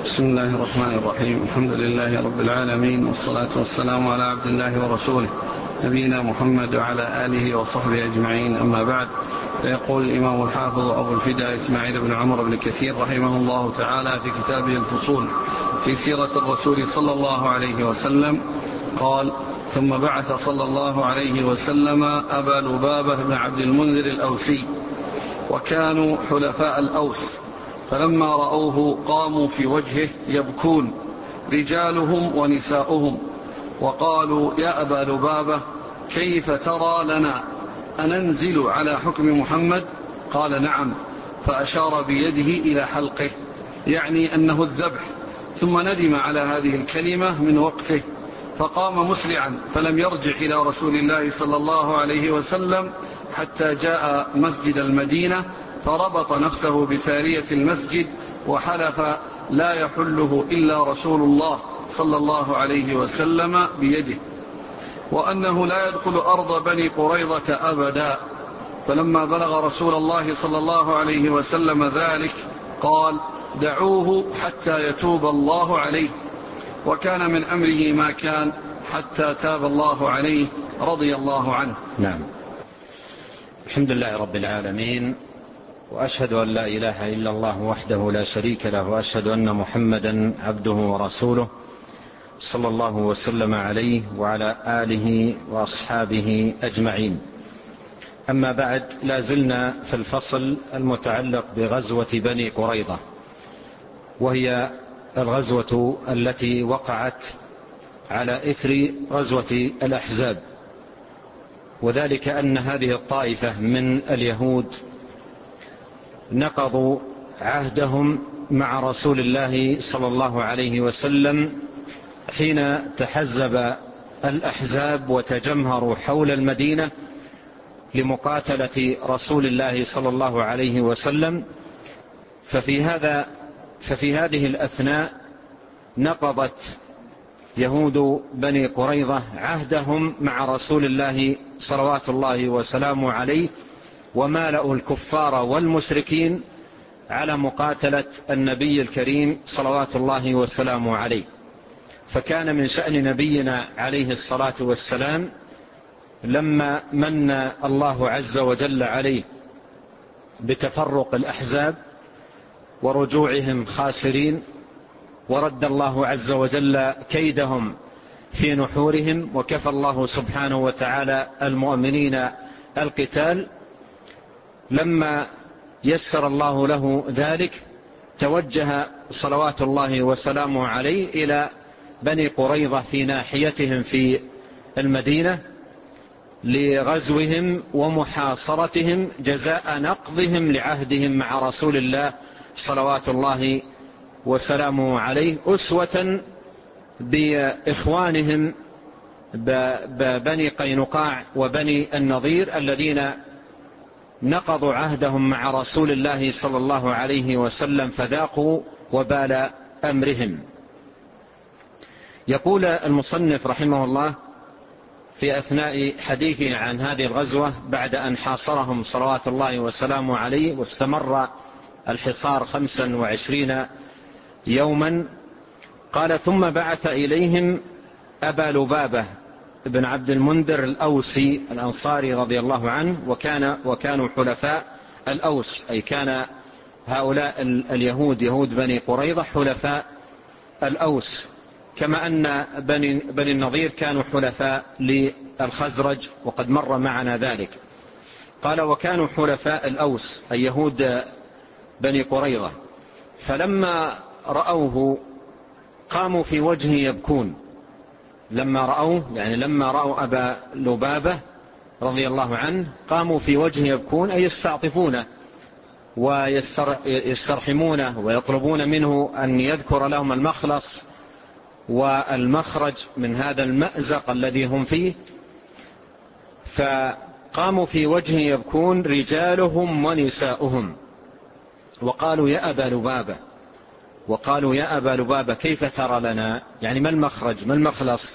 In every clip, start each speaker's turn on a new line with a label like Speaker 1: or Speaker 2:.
Speaker 1: بسم الله الرحمن الرحيم. الحمد لله رب العالمين، والصلاة والسلام على عبد الله ورسوله نبينا محمد وعلى آله وصحبه أجمعين، أما بعد. فيقول الإمام الحافظ أبو الفداء إسماعيل بن عمرو بن كثير رحمه الله تعالى في كتابه الفصول في سيرة الرسول صلى الله عليه وسلم قال: ثم بعث صلى الله عليه وسلم أبا لبابة بن عبد المنذر الأوسي، وكانوا حلفاء الأوس، فلما رأوه قاموا في وجهه يبكون رجالهم ونساؤهم، وقالوا: يا أبا لبابة، كيف ترى لنا أننزل على حكم محمد؟ قال: نعم. فأشار بيده إلى حلقه، يعني أنه الذبح، ثم ندم على هذه الكلمة من وقته، فقام مسرعا، فلم يرجع إلى رسول الله صلى الله عليه وسلم حتى جاء مسجد المدينة، فربط نفسه بسارية المسجد وحلف لا يحله إلا رسول الله صلى الله عليه وسلم بيده، وأنه لا يدخل أرض بني قريظة أبدا. فلما بلغ رسول الله صلى الله عليه وسلم ذلك قال: دعوه حتى يتوب الله عليه. وكان من أمره ما كان حتى تاب الله عليه رضي الله عنه.
Speaker 2: نعم. الحمد لله رب العالمين، وأشهد أن لا إله إلا الله وحده لا شريك له، وأشهد أن محمدا عبده ورسوله صلى الله وسلم عليه وعلى آله وأصحابه أجمعين. أما بعد، لا زلنا في الفصل المتعلق بغزوة بني قريظة، وهي الغزوة التي وقعت على إثر غزوة الأحزاب، وذلك أن هذه الطائفة من اليهود نقضوا عهدهم مع رسول الله صلى الله عليه وسلم حين تحزب الأحزاب وتجمهروا حول المدينة لمقاتلة رسول الله صلى الله عليه وسلم. ففي هذه الأثناء نقضت يهود بني قريظة عهدهم مع رسول الله صلوات الله وسلامه عليه، ومالأوا الكفار والمشركين على مقاتلة النبي الكريم صلوات الله وسلامه عليه. فكان من شأن نبينا عليه الصلاة والسلام لما من الله عز وجل عليه بتفرق الأحزاب ورجوعهم خاسرين، ورد الله عز وجل كيدهم في نحورهم، وكفى الله سبحانه وتعالى المؤمنين القتال. لما يسر الله له ذلك توجه صلوات الله وسلامه عليه إلى بني قريظة في ناحيتهم في المدينة لغزوهم ومحاصرتهم جزاء نقضهم لعهدهم مع رسول الله صلوات الله وسلامه عليه، أسوة بإخوانهم بني قينقاع وبني النضير الذين نقضوا عهدهم مع رسول الله صلى الله عليه وسلم فذاقوا وبال أمرهم. يقول المصنف رحمه الله في أثناء حديثه عن هذه الغزوة بعد أن حاصرهم صلوات الله وسلامه عليه، واستمر الحصار 25 يوما، قال: ثم بعث إليهم أبا لبابة بن عبد المنذر الأوسي الأنصاري رضي الله عنه، وكانوا حلفاء الأوس، أي كان هؤلاء اليهود يهود بني قريظة حلفاء الأوس، كما أن بني النضير كانوا حلفاء للخزرج، وقد مر معنا ذلك. قال: وكانوا حلفاء الأوس أي يهود بني قريظة، فلما رأوه قاموا في وجهه يبكون. لما رأوه يعني لما رأوا أبا لبابة رضي الله عنه قاموا في وجهه يبكون، أي يستعطفونه ويسترحمونه ويطلبون منه أن يذكر لهم المخلص والمخرج من هذا المأزق الذي هم فيه. فقاموا في وجهه يبكون رجالهم ونساؤهم، وقالوا: يا أبا لبابة، وقالوا: يا أبا لبابة، كيف ترى لنا؟ يعني ما المخرج، ما المخلص؟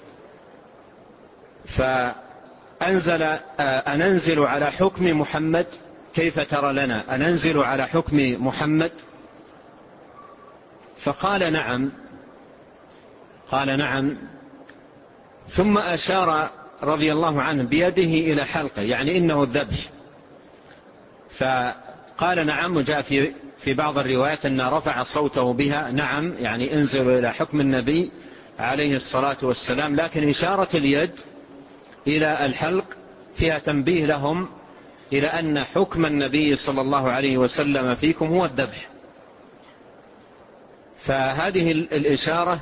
Speaker 2: فأنزل: أننزل على حكم محمد؟ كيف ترى لنا أننزل على حكم محمد؟ فقال نعم. قال نعم. ثم أشار رضي الله عنه بيده إلى حلقه، يعني إنه الذبح. فقال نعم. وجاء في بعض الروايات أن رفع صوته بها، نعم يعني انزلوا إلى حكم النبي عليه الصلاة والسلام. لكن إشارة اليد إلى الحلق فيها تنبيه لهم إلى أن حكم النبي صلى الله عليه وسلم فيكم هو الذبح. فهذه الإشارة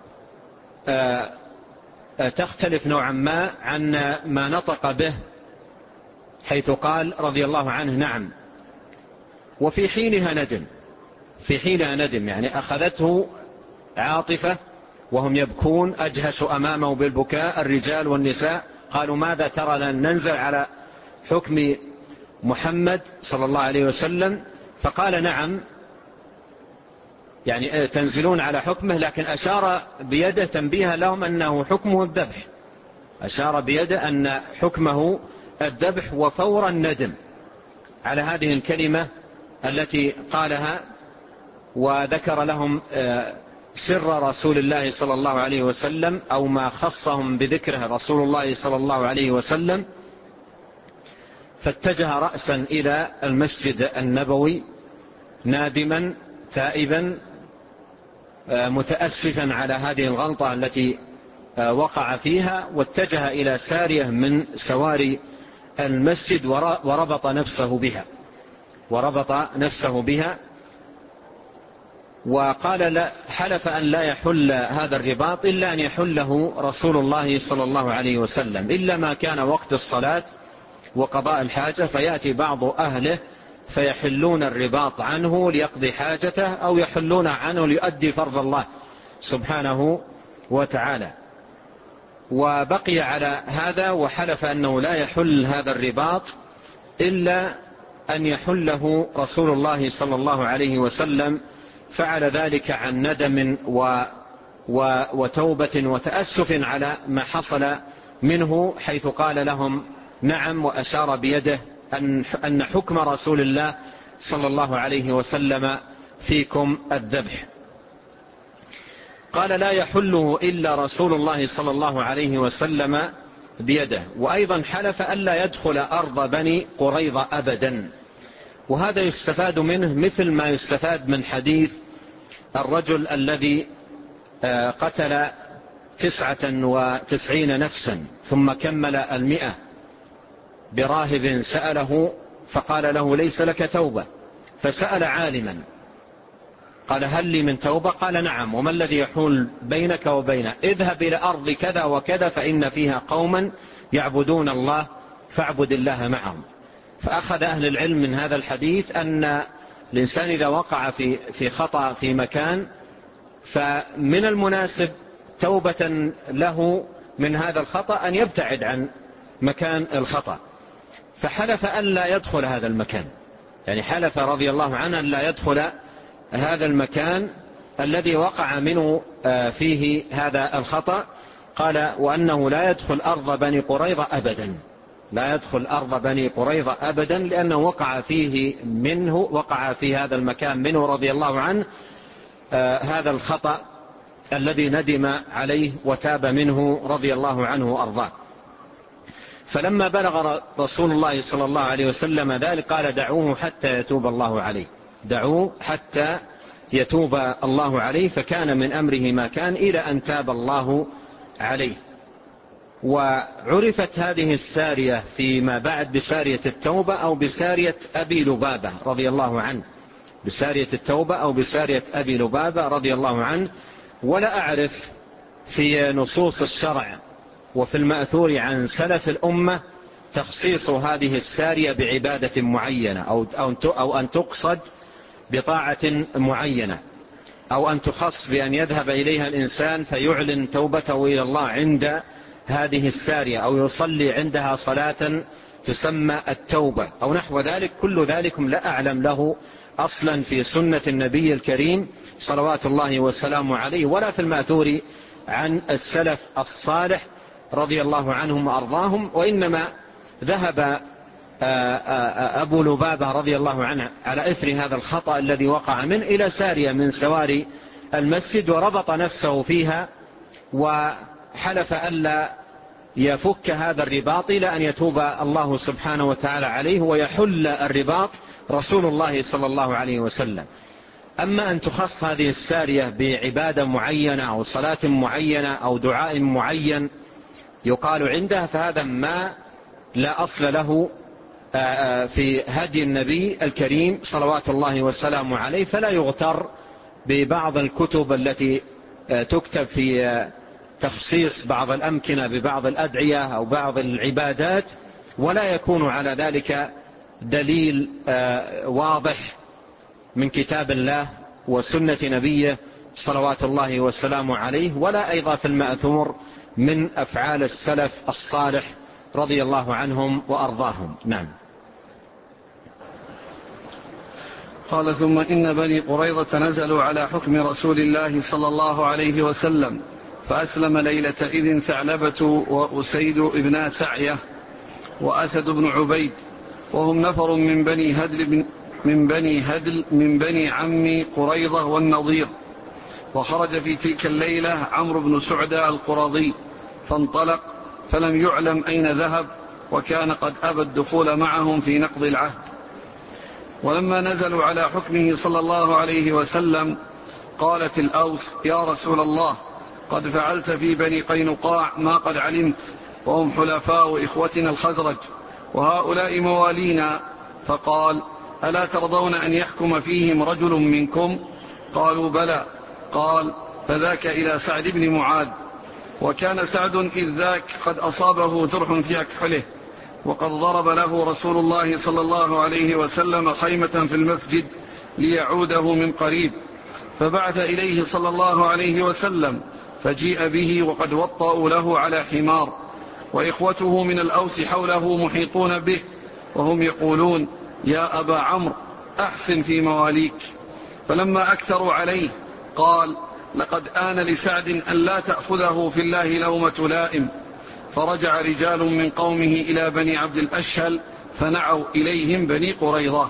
Speaker 2: تختلف نوعا ما عن ما نطق به، حيث قال رضي الله عنه نعم. وفي حينها ندم، في حينها ندم، يعني أخذته عاطفة وهم يبكون، أجهشوا أمامه بالبكاء الرجال والنساء، قالوا ماذا ترى لن ننزل على حكم محمد صلى الله عليه وسلم؟ فقال نعم، يعني تنزلون على حكمه. لكن أشار بيده تنبيها لهم أنه حكمه الذبح، أشار بيده أن حكمه الذبح، وفور الندم على هذه الكلمة التي قالها. وذكر لهم سر رسول الله صلى الله عليه وسلم، أو ما خصهم بذكره رسول الله صلى الله عليه وسلم. فاتجه رأسا إلى المسجد النبوي نادما تائبا متأسفا على هذه الغلطة التي وقع فيها، واتجه إلى سارية من سواري المسجد وربط نفسه بها وقال حلف أن لا يحل هذا الرباط إلا أن يحله رسول الله صلى الله عليه وسلم، إلا ما كان وقت الصلاة وقضاء الحاجة، فيأتي بعض أهله فيحلون الرباط عنه ليقضي حاجته، أو يحلون عنه ليؤدي فرض الله سبحانه وتعالى. وبقي على هذا وحلف أنه لا يحل هذا الرباط إلا أن يحله رسول الله صلى الله عليه وسلم. فعل ذلك عن ندم وتوبة وتأسف على ما حصل منه، حيث قال لهم نعم، وأشار بيده أن حكم رسول الله صلى الله عليه وسلم فيكم الذبح. قال لا يحله إلا رسول الله صلى الله عليه وسلم بيده. وأيضا حلف ألا يدخل أرض بني قريظة أبدا. وهذا يستفاد منه مثل ما يستفاد من حديث الرجل الذي قتل 99 نفسا ثم كمل 100 براهب سأله فقال له ليس لك توبة، فسأل عالما قال هل لي من توبة؟ قال نعم. وما الذي يحول بينك وبينه؟ اذهب إلى أرض كذا وكذا فإن فيها قوما يعبدون الله فاعبد الله معهم. فأخذ أهل العلم من هذا الحديث أن الإنسان إذا وقع في خطأ في مكان، فمن المناسب توبة له من هذا الخطأ أن يبتعد عن مكان الخطأ. فحلف أن لا يدخل هذا المكان، يعني حلف رضي الله عنه أن لا يدخل هذا المكان الذي وقع منه فيه هذا الخطأ. قال وأنه لا يدخل أرض بني قريظة أبدا، لا يدخل أرض بني قريظة أبدا، لأنه وقع في هذا المكان منه رضي الله عنه هذا الخطأ الذي ندم عليه وتاب منه رضي الله عنه وأرضاه. فلما بلغ رسول الله صلى الله عليه وسلم ذلك قال دعوه حتى يتوب الله عليه، دعوه حتى يتوب الله عليه. فكان من أمره ما كان إلى أن تاب الله عليه. وعرفت هذه السارية فيما بعد بسارية التوبة أو بسارية أبي لبابة رضي الله عنه، بسارية التوبة أو بسارية أبي لبابة رضي الله عنه. ولا أعرف في نصوص الشرع وفي المأثور عن سلف الأمة تخصيص هذه السارية بعبادة معينة أو أن تقصد بطاعة معينة، أو أن تخص بأن يذهب إليها الإنسان فيعلن توبته إلى الله عند هذه السارية، أو يصلي عندها صلاة تسمى التوبة أو نحو ذلك. كل ذلكم لا أعلم له أصلا في سنة النبي الكريم صلوات الله وسلامه عليه، ولا في المأثور عن السلف الصالح رضي الله عنهم وأرضاهم. وإنما ذهب أبو لبابة رضي الله عنه على إثر هذا الخطأ الذي وقع منه إلى سارية من سواري المسجد وربط نفسه فيها وحلف ألا يفك هذا الرباط إلى أن يتوب الله سبحانه وتعالى عليه ويحل الرباط رسول الله صلى الله عليه وسلم. أما أن تخص هذه السارية بعبادة معينة أو صلاة معينة أو دعاء معين يقال عندها، فهذا ما لا أصل له في هدي النبي الكريم صلوات الله والسلام عليه، فلا يغتر ببعض الكتب التي تكتب في تخصيص بعض الأمكنة ببعض الأدعية أو بعض العبادات، ولا يكون على ذلك دليل واضح من كتاب الله وسنة نبيه صلوات الله والسلام عليه، ولا أيضا في المأثور من أفعال السلف الصالح رضي الله عنهم وأرضاهم. نعم.
Speaker 1: قال: ثم إن بني قريظة نزلوا على حكم رسول الله صلى الله عليه وسلم، فأسلم ليلة إذن ثعلبة وأسيد ابن سعية وأسد بن عبيد، وهم نفر من بني عم قريظة والنضير. وخرج في تلك الليلة عمرو بن سعدة القرظي فانطلق، فلم يعلم أين ذهب، وكان قد أبى الدخول معهم في نقض العهد. ولما نزلوا على حكمه صلى الله عليه وسلم قالت الأوس: يا رسول الله، قد فعلت في بني قينقاع ما قد علمت، وهم حلفاء إخوتنا الخزرج، وهؤلاء موالينا. فقال: ألا ترضون أن يحكم فيهم رجل منكم؟ قالوا: بلى. قال: فذاك إلى سعد بن معاذ. وكان سعد إذ ذاك قد أصابه جرح في أكحله، وقد ضرب له رسول الله صلى الله عليه وسلم خيمة في المسجد ليعوده من قريب، فبعث إليه صلى الله عليه وسلم، فجيء به وقد وطأوا له على حمار، وإخوته من الأوس حوله محيطون به، وهم يقولون: يا أبا عمرو، أحسن في مواليك. فلما أكثروا عليه قال: لقد آن لسعد أن لا تأخذه في الله لومة لائم. فرجع رجال من قومه إلى بني عبد الأشهل فنعوا إليهم بني قريظة.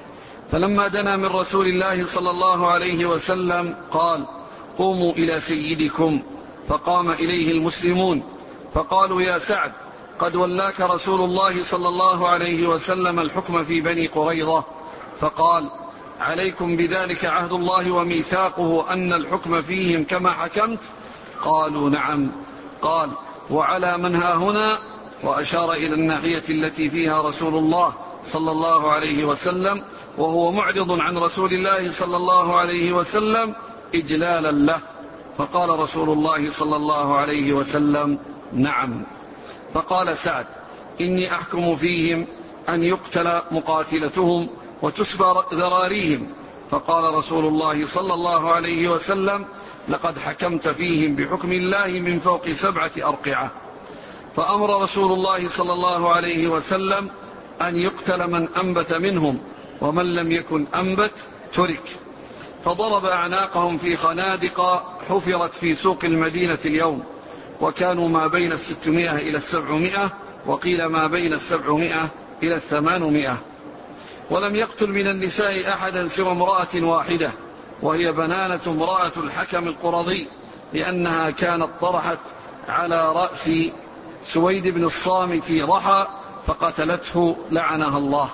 Speaker 1: فلما دنا من رسول الله صلى الله عليه وسلم قال: قوموا إلى سيدكم. فقام إليه المسلمون فقالوا: يا سعد، قد ولاك رسول الله صلى الله عليه وسلم الحكم في بني قريظة. فقال: عليكم بذلك عهد الله وميثاقه أن الحكم فيهم كما حكمت؟ قالوا: نعم. قال: وعلى من ها هنا؟ وأشار إلى الناحية التي فيها رسول الله صلى الله عليه وسلم، وهو معرض عن رسول الله صلى الله عليه وسلم إجلالا له. فقال رسول الله صلى الله عليه وسلم: نعم. فقال سعد: إني أحكم فيهم أن يقتل مقاتلتهم وتسبى ذراريهم. فقال رسول الله صلى الله عليه وسلم: لقد حكمت فيهم بحكم الله من فوق 7 أرقعة. فأمر رسول الله صلى الله عليه وسلم أن يقتل من أنبت منهم، ومن لم يكن أنبت ترك. فضرب أعناقهم في خنادق حفرت في سوق المدينة اليوم، وكانوا ما بين 600 إلى 700، وقيل ما بين 700 إلى 800. ولم يقتل من النساء أحدا سوى امرأة واحدة، وهي بنانة امرأة الحكم القرظي، لأنها كانت طرحت على رأس سويد بن الصامت رحى فقتلته لعنها الله.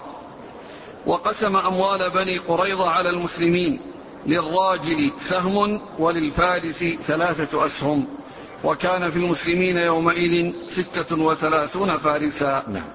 Speaker 1: وقسم أموال بني قريظة على المسلمين: للراجل سهم وللفارس 3 أسهم، وكان في المسلمين يومئذ 36 فارسا.
Speaker 2: نعم.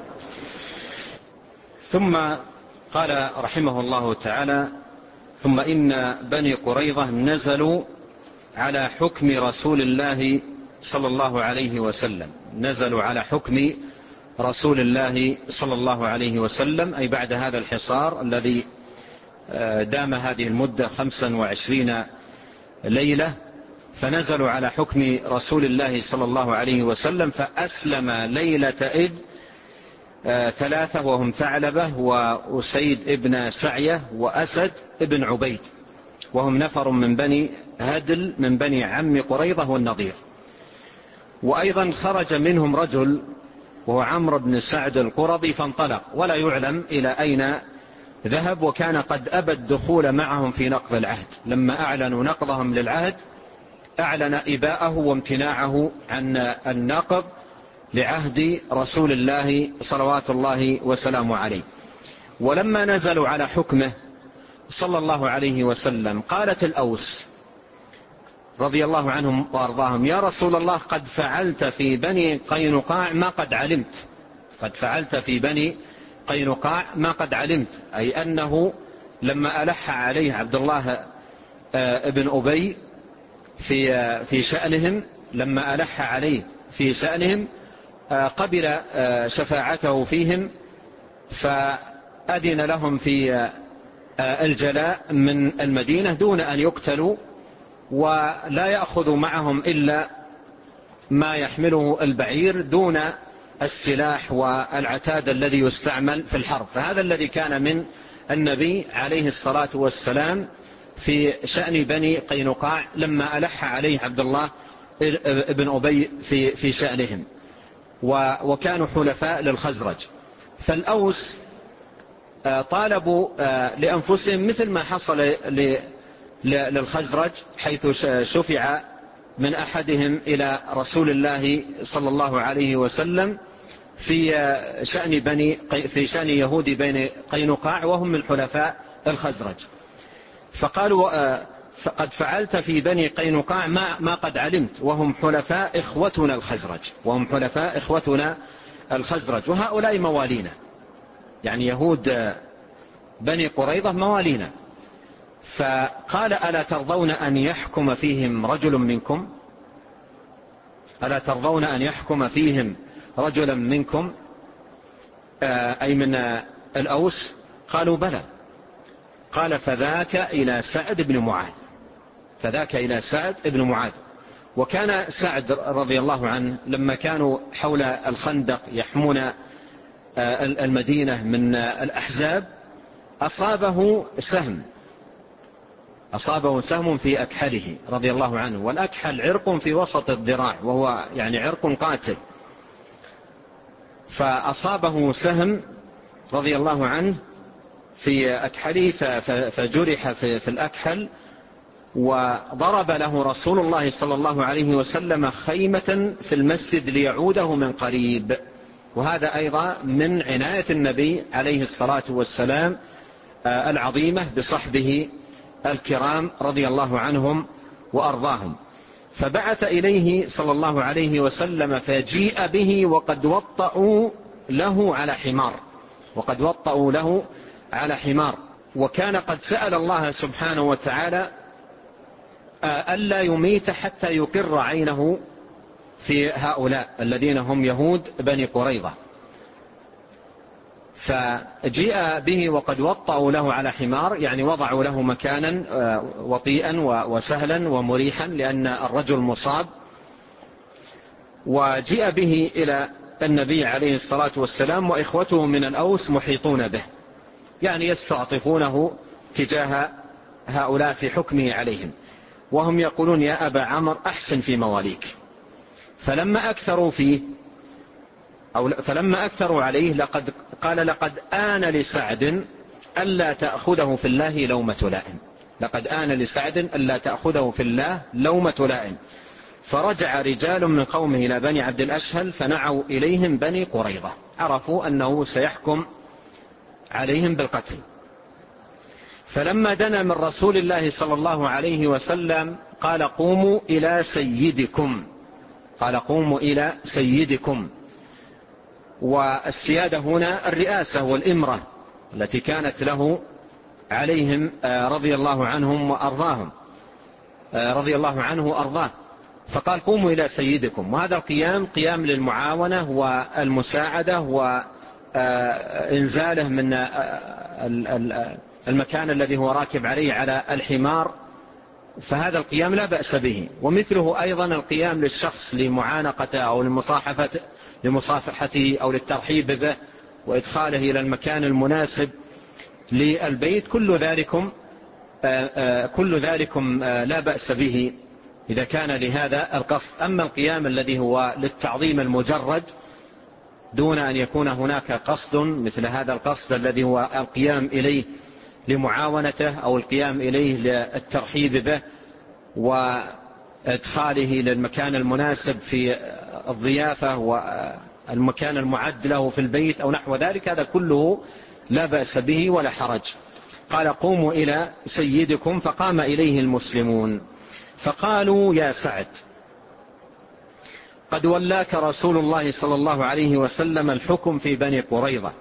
Speaker 2: ثم قال رحمه الله تعالى: ثم إن بني قريظة نزلوا على حكم رسول الله صلى الله عليه وسلم. نزلوا على حكم رسول الله صلى الله عليه وسلم، أي بعد هذا الحصار الذي دام هذه المدة 25 ليلة، فنزلوا على حكم رسول الله صلى الله عليه وسلم. فأسلم ليلة إذ 3، وهم ثعلبة وأسيد ابن سعية وأسد ابن عبيد، وهم نفر من بني هدل من بني عم قريظة والنضير. وأيضا خرج منهم رجل وهو عمرو بن سعد القرظي فانطلق، ولا يعلم إلى أين ذهب، وكان قد أبى الدخول معهم في نقض العهد. لما أعلنوا نقضهم للعهد أعلن إباءه وامتناعه عن النقض لعهد رسول الله صلوات الله وسلامه عليه. ولما نزلوا على حكمه صلى الله عليه وسلم قالت الأوس رضي الله عنهم وأرضاهم: يا رسول الله، قد فعلت في بني قينقاع ما قد علمت. قد فعلت في بني قينقاع ما قد علمت، أي أنه لما ألح عليه عبد الله ابن أبي في شأنهم، لما ألح عليه في شأنهم قبل شفاعته فيهم، فأذن لهم في الجلاء من المدينة دون أن يقتلوا، ولا يأخذ معهم إلا ما يحمله البعير دون السلاح والعتاد الذي يستعمل في الحرب. فهذا الذي كان من النبي عليه الصلاة والسلام في شأن بني قينقاع لما ألح عليه عبد الله ابن أبي في شأنهم، وكانوا حلفاء للخزرج. فالأوس طالبوا لأنفسهم مثل ما حصل للخزرج، حيث شفع من أحدهم إلى رسول الله صلى الله عليه وسلم في شأن يهود بني قينقاع وهم من حلفاء الخزرج. فقالوا: فقد فعلت في بني قينقاع ما قد علمت، وهم حلفاء إخوتنا الخزرج، وهم حلفاء إخوتنا الخزرج، وهؤلاء موالينا، يعني يهود بني قريظة موالينا. فقال: ألا ترضون أن يحكم فيهم رجل منكم؟ ألا ترضون أن يحكم فيهم رجلا منكم، أي من الأوس؟ قالوا: بلى. قال: فذاك إلى سعد بن معاذ. فذاك إلى سعد بن معاذ. وكان سعد رضي الله عنه لما كانوا حول الخندق يحمون المدينة من الأحزاب أصابه سهم في أكحله رضي الله عنه، والأكحل عرق في وسط الذراع، وهو يعني عرق قاتل. فأصابه سهم رضي الله عنه في أكحله فجرح في الأكحل، وضرب له رسول الله صلى الله عليه وسلم خيمة في المسجد ليعوده من قريب. وهذا أيضا من عناية النبي عليه الصلاة والسلام العظيمة بصحبه الكرام رضي الله عنهم وأرضاهم. فبعث إليه صلى الله عليه وسلم فجيء به وقد وطأوا له على حمار. وكان قد سأل الله سبحانه وتعالى ألا يميت حتى يقر عينه في هؤلاء الذين هم يهود بني قريظة. فجيء به وقد وطأوا له على حمار، يعني وضعوا له مكانا وطيئا وسهلا ومريحا لأن الرجل مصاب. وجيء به إلى النبي عليه الصلاة والسلام، وإخوته من الأوس محيطون به، يعني يستعطفونه تجاه هؤلاء في حكمه عليهم، وهم يقولون: يا أبا عمرو أحسن في مواليك. فلما أكثروا عليه قال: لقد آن لسعد ألا تأخذه في الله لومة لائم. لقد آن لسعد ألا تأخذه في الله لومة لائم. فرجع رجال من قومه إلى بني عبد الأشهل فنعوا إليهم بني قريظة، عرفوا أنه سيحكم عليهم بالقتل. فلما دنا من رسول الله صلى الله عليه وسلم قال: قوموا إلى سيدكم. والسيادة هنا الرئاسة والإمرة التي كانت له عليهم رضي الله عنهم وأرضاهم، رضي الله عنه وأرضاه. فقال: قوموا إلى سيدكم. وهذا القيام قيام للمعاونة والمساعدة وإنزاله من المكان الذي هو راكب عليه على الحمار، فهذا القيام لا بأس به. ومثله أيضا القيام للشخص لمعانقته أو لمصافحته أو للترحيب به وإدخاله إلى المكان المناسب للبيت، كل ذلكم لا بأس به إذا كان لهذا القصد. أما القيام الذي هو للتعظيم المجرد دون أن يكون هناك قصد مثل هذا القصد الذي هو القيام إليه لمعاونته أو القيام إليه للترحيب به وإدخاله للمكان المناسب في الضيافة والمكان المعد له في البيت أو نحو ذلك، هذا كله لا بأس به ولا حرج. قال قوموا إلى سيدكم، فقام إليه المسلمون فقالوا يا سعد قد ولاك رسول الله صلى الله عليه وسلم الحكم في بني قريظة،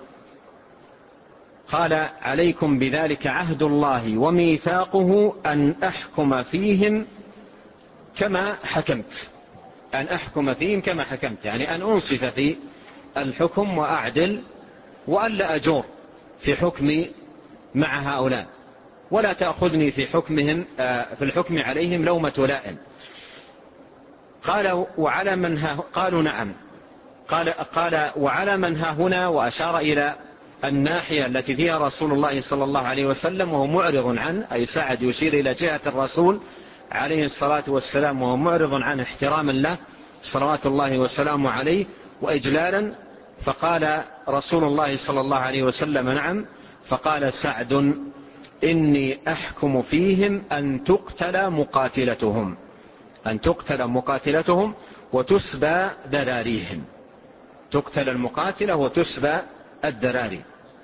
Speaker 2: قال عليكم بذلك عهد الله وميثاقه أن أحكم فيهم كما حكمت، أن أحكم فيهم كما حكمت، يعني أن أنصف في الحكم وأعدل وألا أجور في حكمي مع هؤلاء، ولا تأخذني في حكمهم في الحكم عليهم لومة لائم. قال وعلى من قالوا نعم. قال وعلى من ها هنا، وأشار إلى الناحية التي فيها رسول الله صلى الله عليه وسلم وهو معرض عنه، أي سعد يشير إلى جهة الرسول عليه الصلاة والسلام وهو معرض عنه احتراما له صلوات الله وسلامه عليه وإجلالا. فقال رسول الله صلى الله عليه وسلم نعم. فقال سعد إني أحكم فيهم أن تقتل مقاتلتهم، أن تقتل مقاتلتهم وتسبى ذراريهم، تقتل المقاتلة وتسبى الذراري.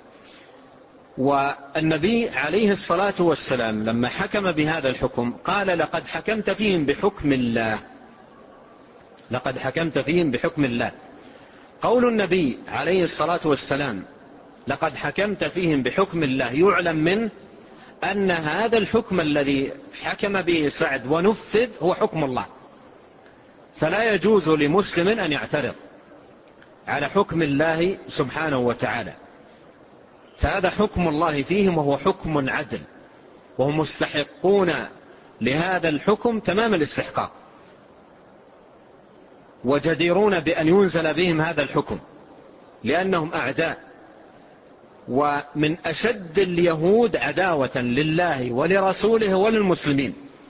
Speaker 2: والنبي عليه الصلاة والسلام لما حكم بهذا الحكم قال لقد حكمت فيهم بحكم الله، لقد حكمت فيهم بحكم الله. قول النبي عليه الصلاة والسلام لقد حكمت فيهم بحكم الله يعلم منه أن هذا الحكم الذي حكم به سعد ونفذ هو حكم الله، فلا يجوز لمسلم أن يعترض على حكم الله سبحانه وتعالى، فهذا حكم الله فيهم وهو حكم عدل، وهم مستحقون لهذا الحكم تمام الاستحقاق، وجديرون بأن ينزل بهم هذا الحكم لأنهم أعداء، ومن أشد اليهود عداوة لله ولرسوله وللمسلمين.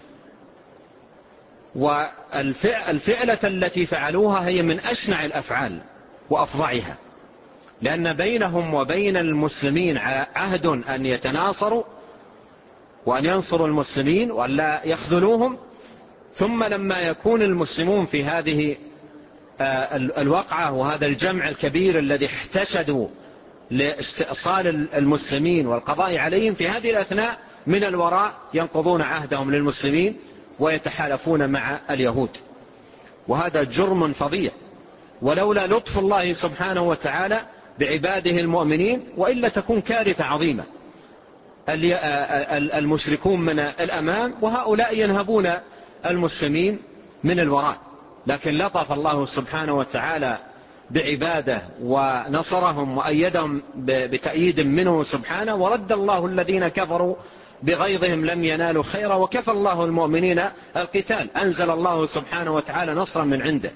Speaker 2: والفعلة التي فعلوها هي من أشنع الأفعال وأفظعها، لأن بينهم وبين المسلمين عهد أن يتناصروا وأن ينصروا المسلمين وأن لا يخذلوهم، ثم لما يكون المسلمون في هذه الوقعة وهذا الجمع الكبير الذي احتشدوا لاستئصال المسلمين والقضاء عليهم، في هذه الأثناء من الوراء ينقضون عهدهم للمسلمين ويتحالفون مع اليهود، وهذا جرم فظيع، ولولا لطف الله سبحانه وتعالى بعباده المؤمنين وإلا تكون كارثة عظيمة. المشركون من الأمام وهؤلاء ينهبون المسلمين من الوراء، لكن لطف الله سبحانه وتعالى بعباده ونصرهم وأيدهم بتأييد منه سبحانه، ورد الله الذين كفروا بغيظهم لم ينالوا خيرا وكفى الله المؤمنين القتال، أنزل الله سبحانه وتعالى نصرا من عنده،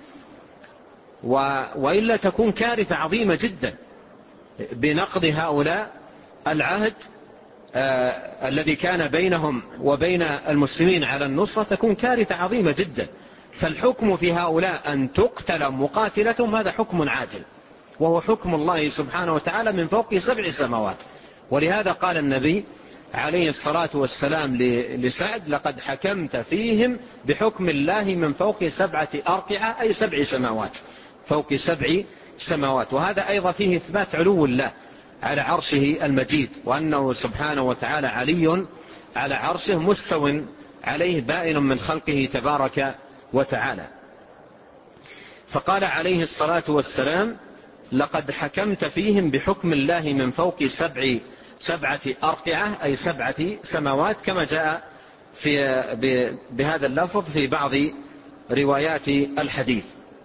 Speaker 2: وإلا تكون كارثة عظيمة جدا بنقض هؤلاء العهد الذي كان بينهم وبين المسلمين على النصرة، تكون كارثة عظيمة جدا. فالحكم في هؤلاء أن تقتل مقاتلتهم هذا حكم عادل، وهو حكم الله سبحانه وتعالى من فوق 7 سماوات. ولهذا قال النبي عليه الصلاة والسلام لسعد لقد حكمت فيهم بحكم الله من فوق 7 أرقعة، أي 7 سماوات، فوق 7 سماوات. وهذا أيضا فيه إثبات علو الله على عرشه المجيد، وأنه سبحانه وتعالى علي على عرشه مستو عليه بائن من خلقه تبارك وتعالى. فقال عليه الصلاة والسلام لقد حكمت فيهم بحكم الله من فوق 7 أرقعة، أي 7 سماوات، كما جاء بهذا اللفظ في بعض روايات الحديث.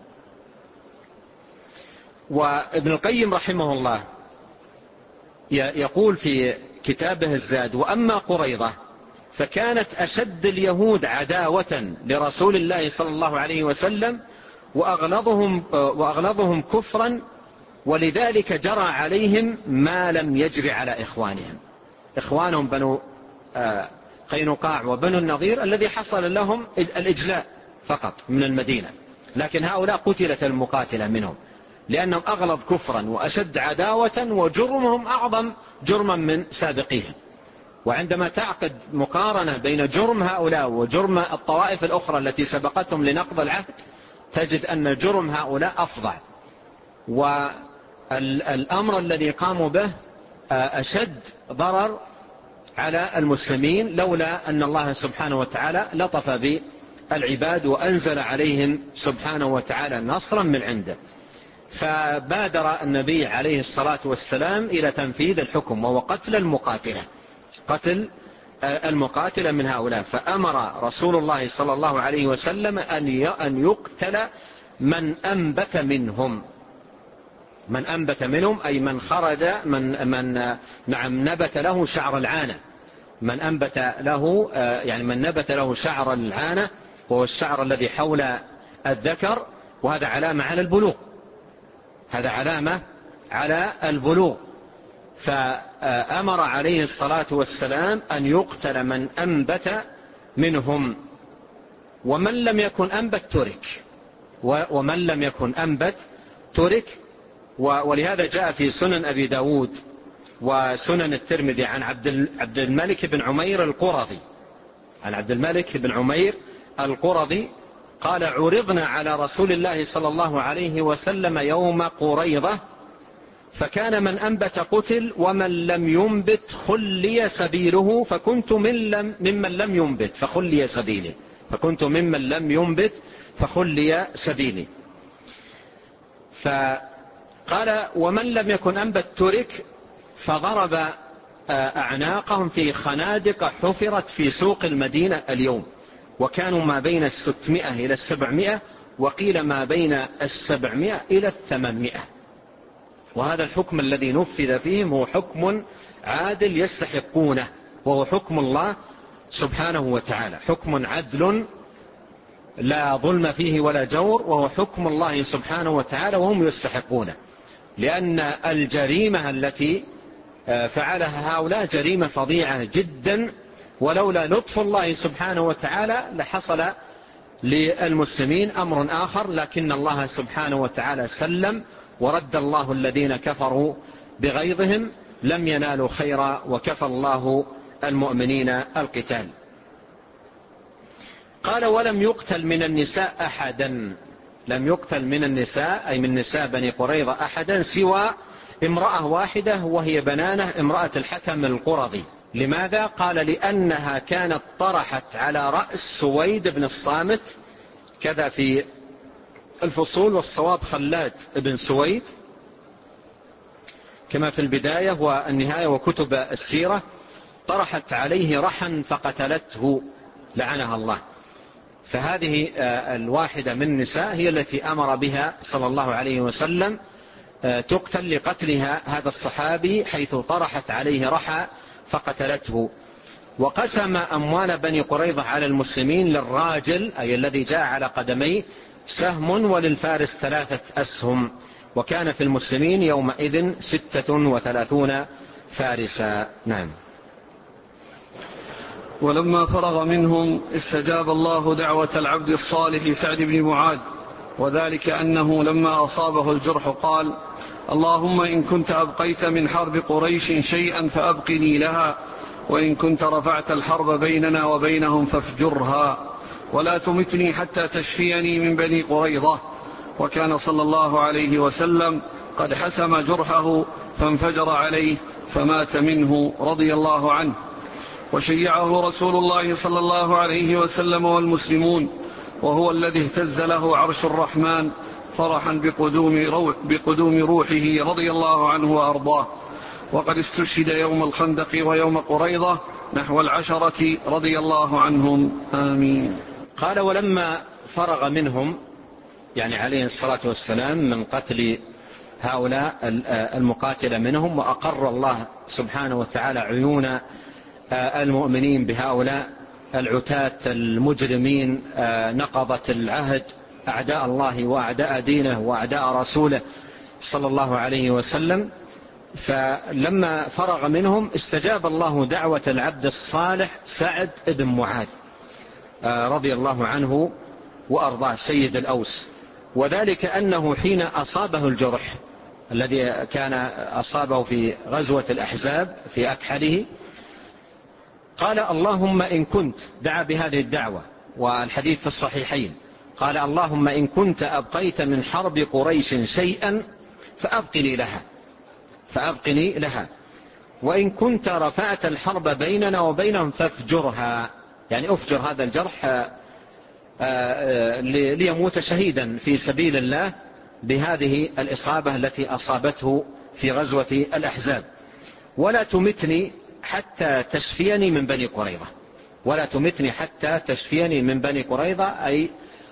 Speaker 2: وابن القيم رحمه الله يقول في كتابه الزاد: وأما قريظة فكانت أشد اليهود عداوة لرسول الله صلى الله عليه وسلم وأغلظهم كفرا، ولذلك جرى عليهم ما لم يجري على إخوانهم بنو قينقاع وبنو النضير، الذي حصل لهم الإجلاء فقط من المدينة، لكن هؤلاء قتلت المقاتلة منهم، لأنهم أغلظ كفرا وأشد عداوة وجرمهم أعظم جرما من سابقيهم. وعندما تعقد مقارنة بين جرم هؤلاء وجرم الطوائف الأخرى التي سبقتهم لنقض العهد تجد أن جرم هؤلاء أفظع، والأمر الذي قاموا به أشد ضرر على المسلمين لولا أن الله سبحانه وتعالى لطف بالعباد وأنزل عليهم سبحانه وتعالى نصرا من عنده. فبادر النبي عليه الصلاة والسلام إلى تنفيذ الحكم وهو قتل المقاتل من هؤلاء. فأمر رسول الله صلى الله عليه وسلم أن يقتل من أنبت منهم أي من خرج من نبت له شعر العانة، من نبت له شعر العانة وهو الشعر الذي حول الذكر، وهذا علامة على البلوغ. فأمر عليه الصلاة والسلام أن يقتل من أنبت منهم، ومن لم يكن أنبت ترك. ولهذا جاء في سنن أبي داود وسنن الترمذي عن عبد الملك بن عمير القرظي قال: عرضنا على رسول الله صلى الله عليه وسلم يوم قريظة فكان من أنبت قتل ومن لم ينبت خلي سبيله، فكنت ممن لم ينبت فخلي سبيلي. فقال: ومن لم يكن أنبت ترك، فضرب أعناقهم في خنادق حفرت في سوق المدينة اليوم، وكانوا ما بين 600 إلى 700، وقيل ما بين 700 إلى 800. وهذا الحكم الذي نفذ فيهم هو حكم عادل يستحقونه، وهو حكم الله سبحانه وتعالى، حكم عدل لا ظلم فيه ولا جور، وهو حكم الله سبحانه وتعالى وهم يستحقونه. لأن الجريمة التي فعلها هؤلاء جريمة فظيعة جدا، ولولا لطف الله سبحانه وتعالى لحصل للمسلمين أمر آخر، لكن الله سبحانه وتعالى سلم، ورد الله الذين كفروا بغيظهم لم ينالوا خيرا، وكفى الله المؤمنين القتال. قال: ولم يقتل من النساء أحدا، لم يقتل من النساء أي من نساء بني قريظة أحدا سوى امرأة واحدة، وهي بنانة امرأة الحكم القرظي. لماذا؟ قال: لأنها كانت طرحت على رأس سويد بن الصامت، كذا في الفصول، والصواب خلاد بن سويد كما في البداية والنهاية وكتب السيرة، طرحت عليه رحا فقتلته لعنها الله. فهذه الواحدة من النساء هي التي أمر بها صلى الله عليه وسلم تقتل لقتلها هذا الصحابي، حيث طرحت عليه رحا فقتلته. وقسم أموال بني قريظة على المسلمين للراجل أي الذي جاء على قدميه سهم، وللفارس 3 أسهم، وكان في المسلمين يومئذ 36 فارسا. نعم.
Speaker 1: ولما فرغ منهم استجاب الله دعوة العبد الصالح سعد بن معاذ، وذلك أنه لما أصابه الجرح قال: اللهم إن كنت أبقيت من حرب قريش شيئا فأبقني لها، وإن كنت رفعت الحرب بيننا وبينهم فافجرها، ولا تمتني حتى تشفيني من بني قريظة. وكان صلى الله عليه وسلم قد حسم جرحه فانفجر عليه فمات منه رضي الله عنه. وشيعه رسول الله صلى الله عليه وسلم والمسلمون، وهو الذي اهتز له عرش الرحمن فرحا بقدوم روحه رضي الله عنه وأرضاه. وقد استشهد يوم الخندق ويوم قريظة نحو 10 رضي الله عنهم. آمين.
Speaker 2: قال: ولما فرغ منهم، يعني عليه الصلاة والسلام، من قتل هؤلاء المقاتل منهم، وأقر الله سبحانه وتعالى عيون المؤمنين بهؤلاء العتاة المجرمين نقضة العهد، أعداء الله وأعداء دينه وأعداء رسوله صلى الله عليه وسلم. فلما فرغ منهم استجاب الله دعوة العبد الصالح سعد بن معاذ رضي الله عنه وأرضاه، سيد الأوس، وذلك أنه حين أصابه الجرح الذي كان أصابه في غزوة الأحزاب في أكحله قال اللهم إن كنت، دعا بهذه الدعوة والحديث في الصحيحين، قال اللهم إن كنت أبقيت من حرب قريش شيئا فأبقني لها وإن كنت رفعت الحرب بيننا وبينهم فافجرها، يعني أفجر هذا الجرح ليموت شهيدا في سبيل الله بهذه الإصابة التي أصابته في غزوة الأحزاب، ولا تمتني حتى تشفيني من بني قريظة. ولا تمتني حتى تشفيني من بني قريظة، أي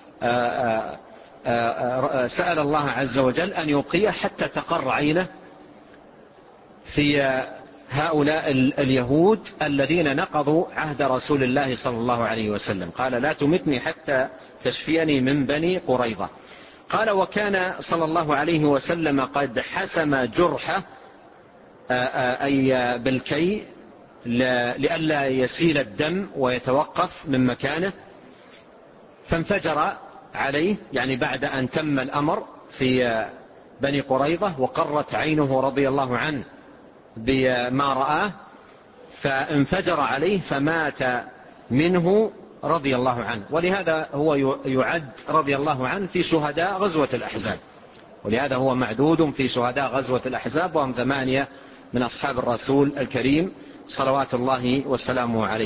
Speaker 2: سأل الله عز وجل أن يبقيه حتى تقر عينه في هؤلاء اليهود الذين نقضوا عهد رسول الله صلى الله عليه وسلم. قال لا تمتني حتى تشفيني من بني قريظة. قال وكان صلى الله عليه وسلم قد حسم جرحه أي بالكي لئلا يسيل الدم ويتوقف من مكانه، فانفجر عليه، يعني بعد أن تم الأمر في بني قريظة وقرت عينه رضي الله عنه بما رآه، فانفجر عليه فمات منه رضي الله عنه. ولهذا هو يعد رضي الله عنه في شهداء غزوة الأحزاب، ولهذا هو معدود في شهداء غزوة الأحزاب، وهم 8 من أصحاب الرسول الكريم صلوات الله وسلامه عليه.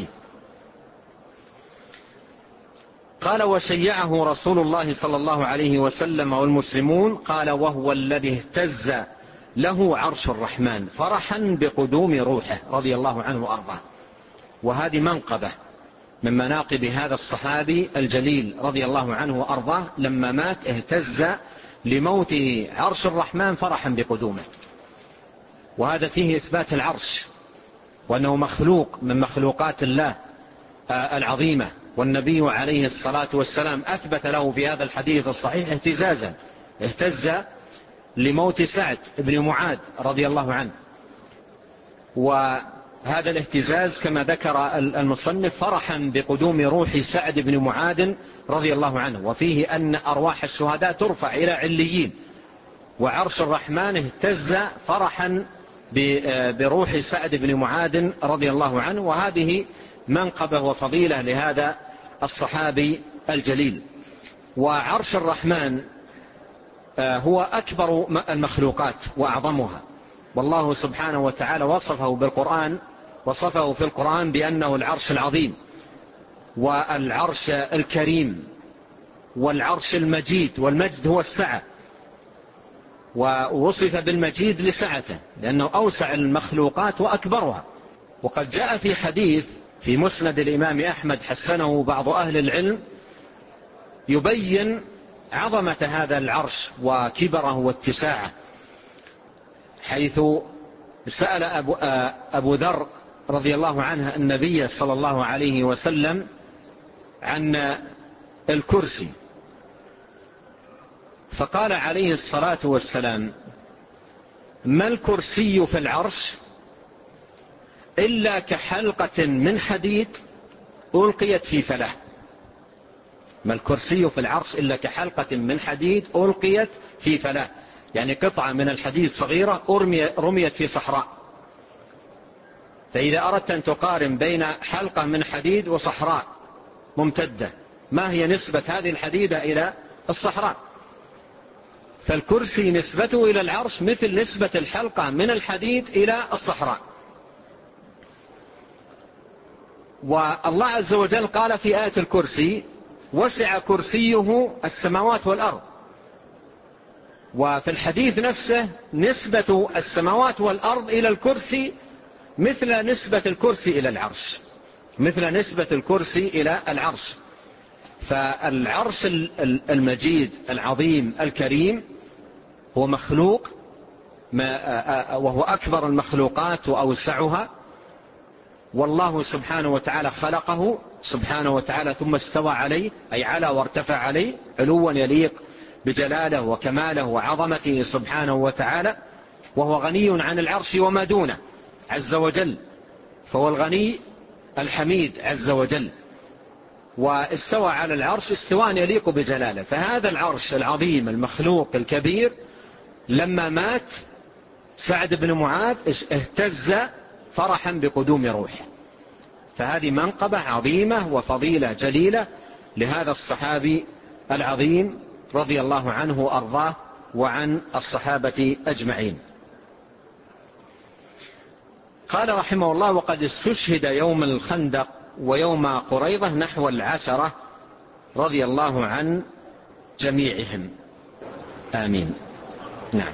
Speaker 2: قال وشيعه رسول الله صلى الله عليه وسلم والمسلمون، قال وهو الذي اهتز له عرش الرحمن فرحا بقدوم روحه رضي الله عنه وأرضاه. وهذه منقبة من مناقب هذا الصحابي الجليل رضي الله عنه وأرضاه، لما مات اهتز لموته عرش الرحمن فرحا بقدومه. وهذا فيه إثبات العرش وأنه مخلوق من مخلوقات الله العظيمة، والنبي عليه الصلاة والسلام أثبت له في هذا الحديث الصحيح اهتزازا، اهتز لموت سعد بن معاذ رضي الله عنه. وهذا الاهتزاز كما ذكر المصنف فرحا بقدوم روح سعد بن معاذ رضي الله عنه، وفيه أن أرواح الشهداء ترفع إلى عليين، وعرش الرحمن اهتز فرحا بروح سعد بن معاذ رضي الله عنه. وهذه منقبة وفضيلة لهذا الصحابي الجليل. وعرش الرحمن هو أكبر المخلوقات وأعظمها، والله سبحانه وتعالى وصفه في القرآن بأنه العرش العظيم والعرش الكريم والعرش المجيد، والمجد هو السعة، ووصف بالمجيد لسعته لأنه أوسع المخلوقات وأكبرها. وقد جاء في حديث في مسند الإمام أحمد حسنه بعض أهل العلم يبين عظمة هذا العرش وكبره واتساعه، حيث سأل أبو ذر رضي الله عنه النبي صلى الله عليه وسلم عن الكرسي، فقال عليه الصلاة والسلام ما الكرسي في العرش إلا كحلقة من حديد ألقيت في فلاة. ما الكرسي في العرش إلا كحلقة من حديد ألقيت في فلاة، يعني قطعة من الحديد صغيرة رميت في صحراء. فإذا أردت أن تقارن بين حلقة من حديد وصحراء ممتدة، ما هي نسبة هذه الحديدة إلى الصحراء؟ فالكرسي نسبته إلى العرش مثل نسبة الحلقة من الحديد إلى الصحراء. والله عز وجل قال في آية الكرسي وسع كرسيه السماوات والأرض. وفي الحديث نفسه نسبة السماوات والأرض إلى الكرسي مثل نسبة الكرسي إلى العرش، مثل نسبة الكرسي إلى العرش. فالعرش المجيد العظيم الكريم هو مخلوق وهو أكبر المخلوقات وأوسعها، والله سبحانه وتعالى خلقه سبحانه وتعالى ثم استوى عليه، أي على وارتفع عليه علوا يليق بجلاله وكماله وعظمته سبحانه وتعالى، وهو غني عن العرش وما دونه عز وجل، فهو الغني الحميد عز وجل. واستوى على العرش استواء يليق بجلاله. فهذا العرش العظيم المخلوق الكبير لما مات سعد بن معاذ اهتز فرحا بقدوم روحه. فهذه منقبة عظيمة وفضيلة جليلة لهذا الصحابي العظيم رضي الله عنه وأرضاه وعن الصحابة أجمعين. قال رحمه الله: وقد استشهد يوم الخندق ويوم قريظة نحو 10 رضي الله عن جميعهم، آمين. نعم.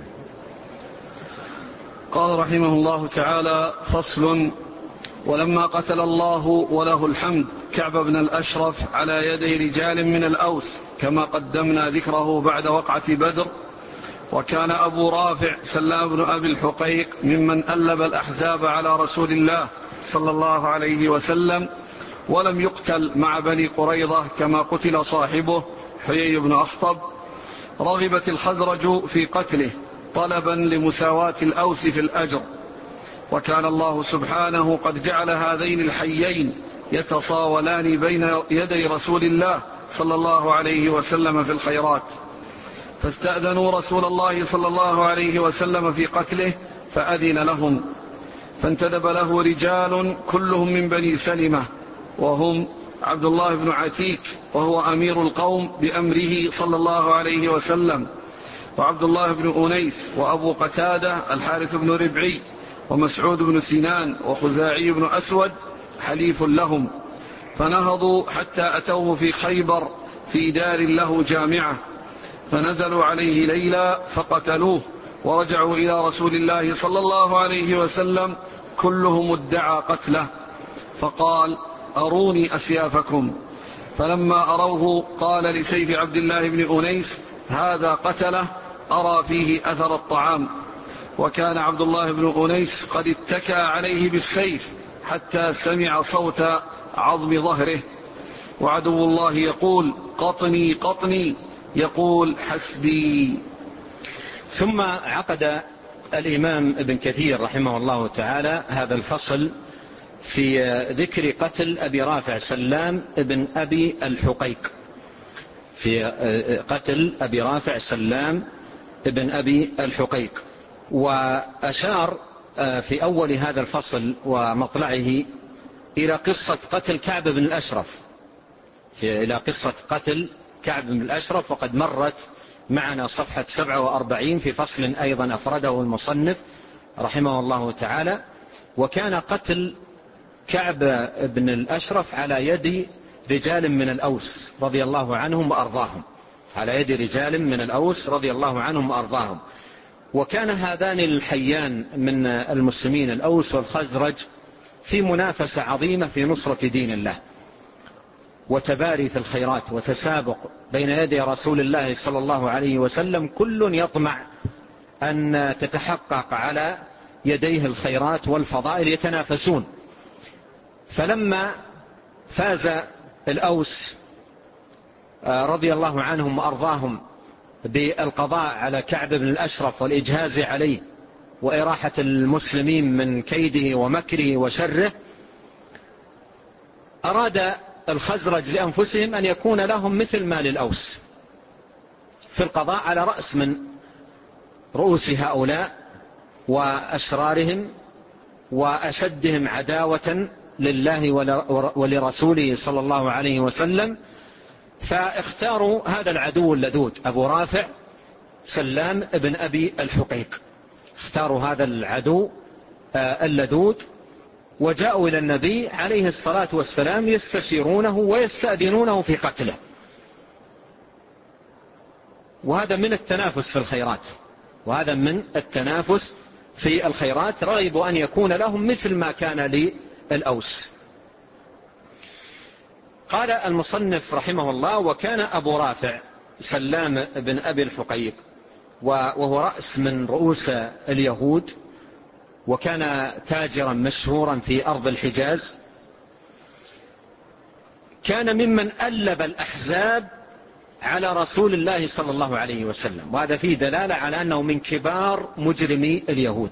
Speaker 1: قال رحمه الله تعالى: فصل. ولما قتل الله وله الحمد كعب بن الأشرف على يدي رجال من الأوس كما قدمنا ذكره بعد وقعة بدر، وكان أبو رافع سلام بن أبي الحقيق ممن ألب الأحزاب على رسول الله صلى الله عليه وسلم، ولم يقتل مع بني قريظة كما قتل صاحبه حيي بن أخطب. رغبت الخزرج في قتله طلبا لمساواة الأوس في الأجر، وكان الله سبحانه قد جعل هذين الحيين يتصاولان بين يدي رسول الله صلى الله عليه وسلم في الخيرات، فاستأذنوا رسول الله صلى الله عليه وسلم في قتله فأذن لهم، فانتدب له رجال كلهم من بني سلمة، وهم عبد الله بن عتيك وهو أمير القوم بأمره صلى الله عليه وسلم، وعبد الله بن أنيس، وأبو قتادة الحارث بن ربعي، ومسعود بن سنان، وخزاعي بن أسود حليف لهم. فنهضوا حتى أتوه في خيبر في دار له جامعة، فنزلوا عليه ليلا فقتلوه، ورجعوا إلى رسول الله صلى الله عليه وسلم كلهم ادعى قتله، فقال: أروني أسيافكم. فلما أروه قال لسيف عبد الله بن أنيس: هذا قتله أرى فيه أثر الطعام. وكان عبد الله بن أنيس قد اتكى عليه بالسيف حتى سمع صوت عظم ظهره، وعدو الله يقول: قطني قطني، يقول: حسبي.
Speaker 2: ثم عقد الإمام ابن كثير رحمه الله تعالى هذا الفصل في ذكر قتل أبي رافع سلام ابن أبي الحقيق، في قتل أبي رافع سلام ابن أبي الحقيق. وأشار في أول هذا الفصل ومطلعه إلى قصة قتل كعب بن الأشرف، إلى قصة قتل كعب بن الأشرف، وقد مرت معنا صفحة 47 في فصل أيضا أفرده المصنف رحمه الله تعالى. وكان قتل كعب بن الأشرف على يد رجال من الأوس رضي الله عنهم وأرضاهم، على يد رجال من الأوس رضي الله عنهم وأرضاهم. وكان هذان الحيان من المسلمين الأوس والخزرج في منافسة عظيمة في نصرة دين الله، وتباري في الخيرات وتسابق بين يدي رسول الله صلى الله عليه وسلم، كل يطمع أن تتحقق على يديه الخيرات والفضائل، يتنافسون. فلما فاز الأوس رضي الله عنهم وأرضاهم بالقضاء على كعب بن الأشرف والإجهاز عليه وإراحة المسلمين من كيده ومكره وشره، أراد الخزرج لأنفسهم أن يكون لهم مثل ما للأوس في القضاء على رأس من رؤوس هؤلاء وأشرارهم وأشدهم عداوة لله ولرسوله صلى الله عليه وسلم. فاختاروا هذا العدو اللدود أبو رافع سلام ابن أبي الحقيق، اختاروا هذا العدو اللدود، وجاءوا إلى النبي عليه الصلاة والسلام يستشيرونه ويستأذنونه في قتله. وهذا من التنافس في الخيرات، وهذا من التنافس في الخيرات، رغبوا أن يكون لهم مثل ما كان للأوس. قال المصنف رحمه الله: وكان أبو رافع سلام بن أبي الحقيق وهو رأس من رؤوس اليهود، وكان تاجرا مشهورا في أرض الحجاز، كان ممن ألب الأحزاب على رسول الله صلى الله عليه وسلم، وهذا فيه دلالة على أنه من كبار مجرمي اليهود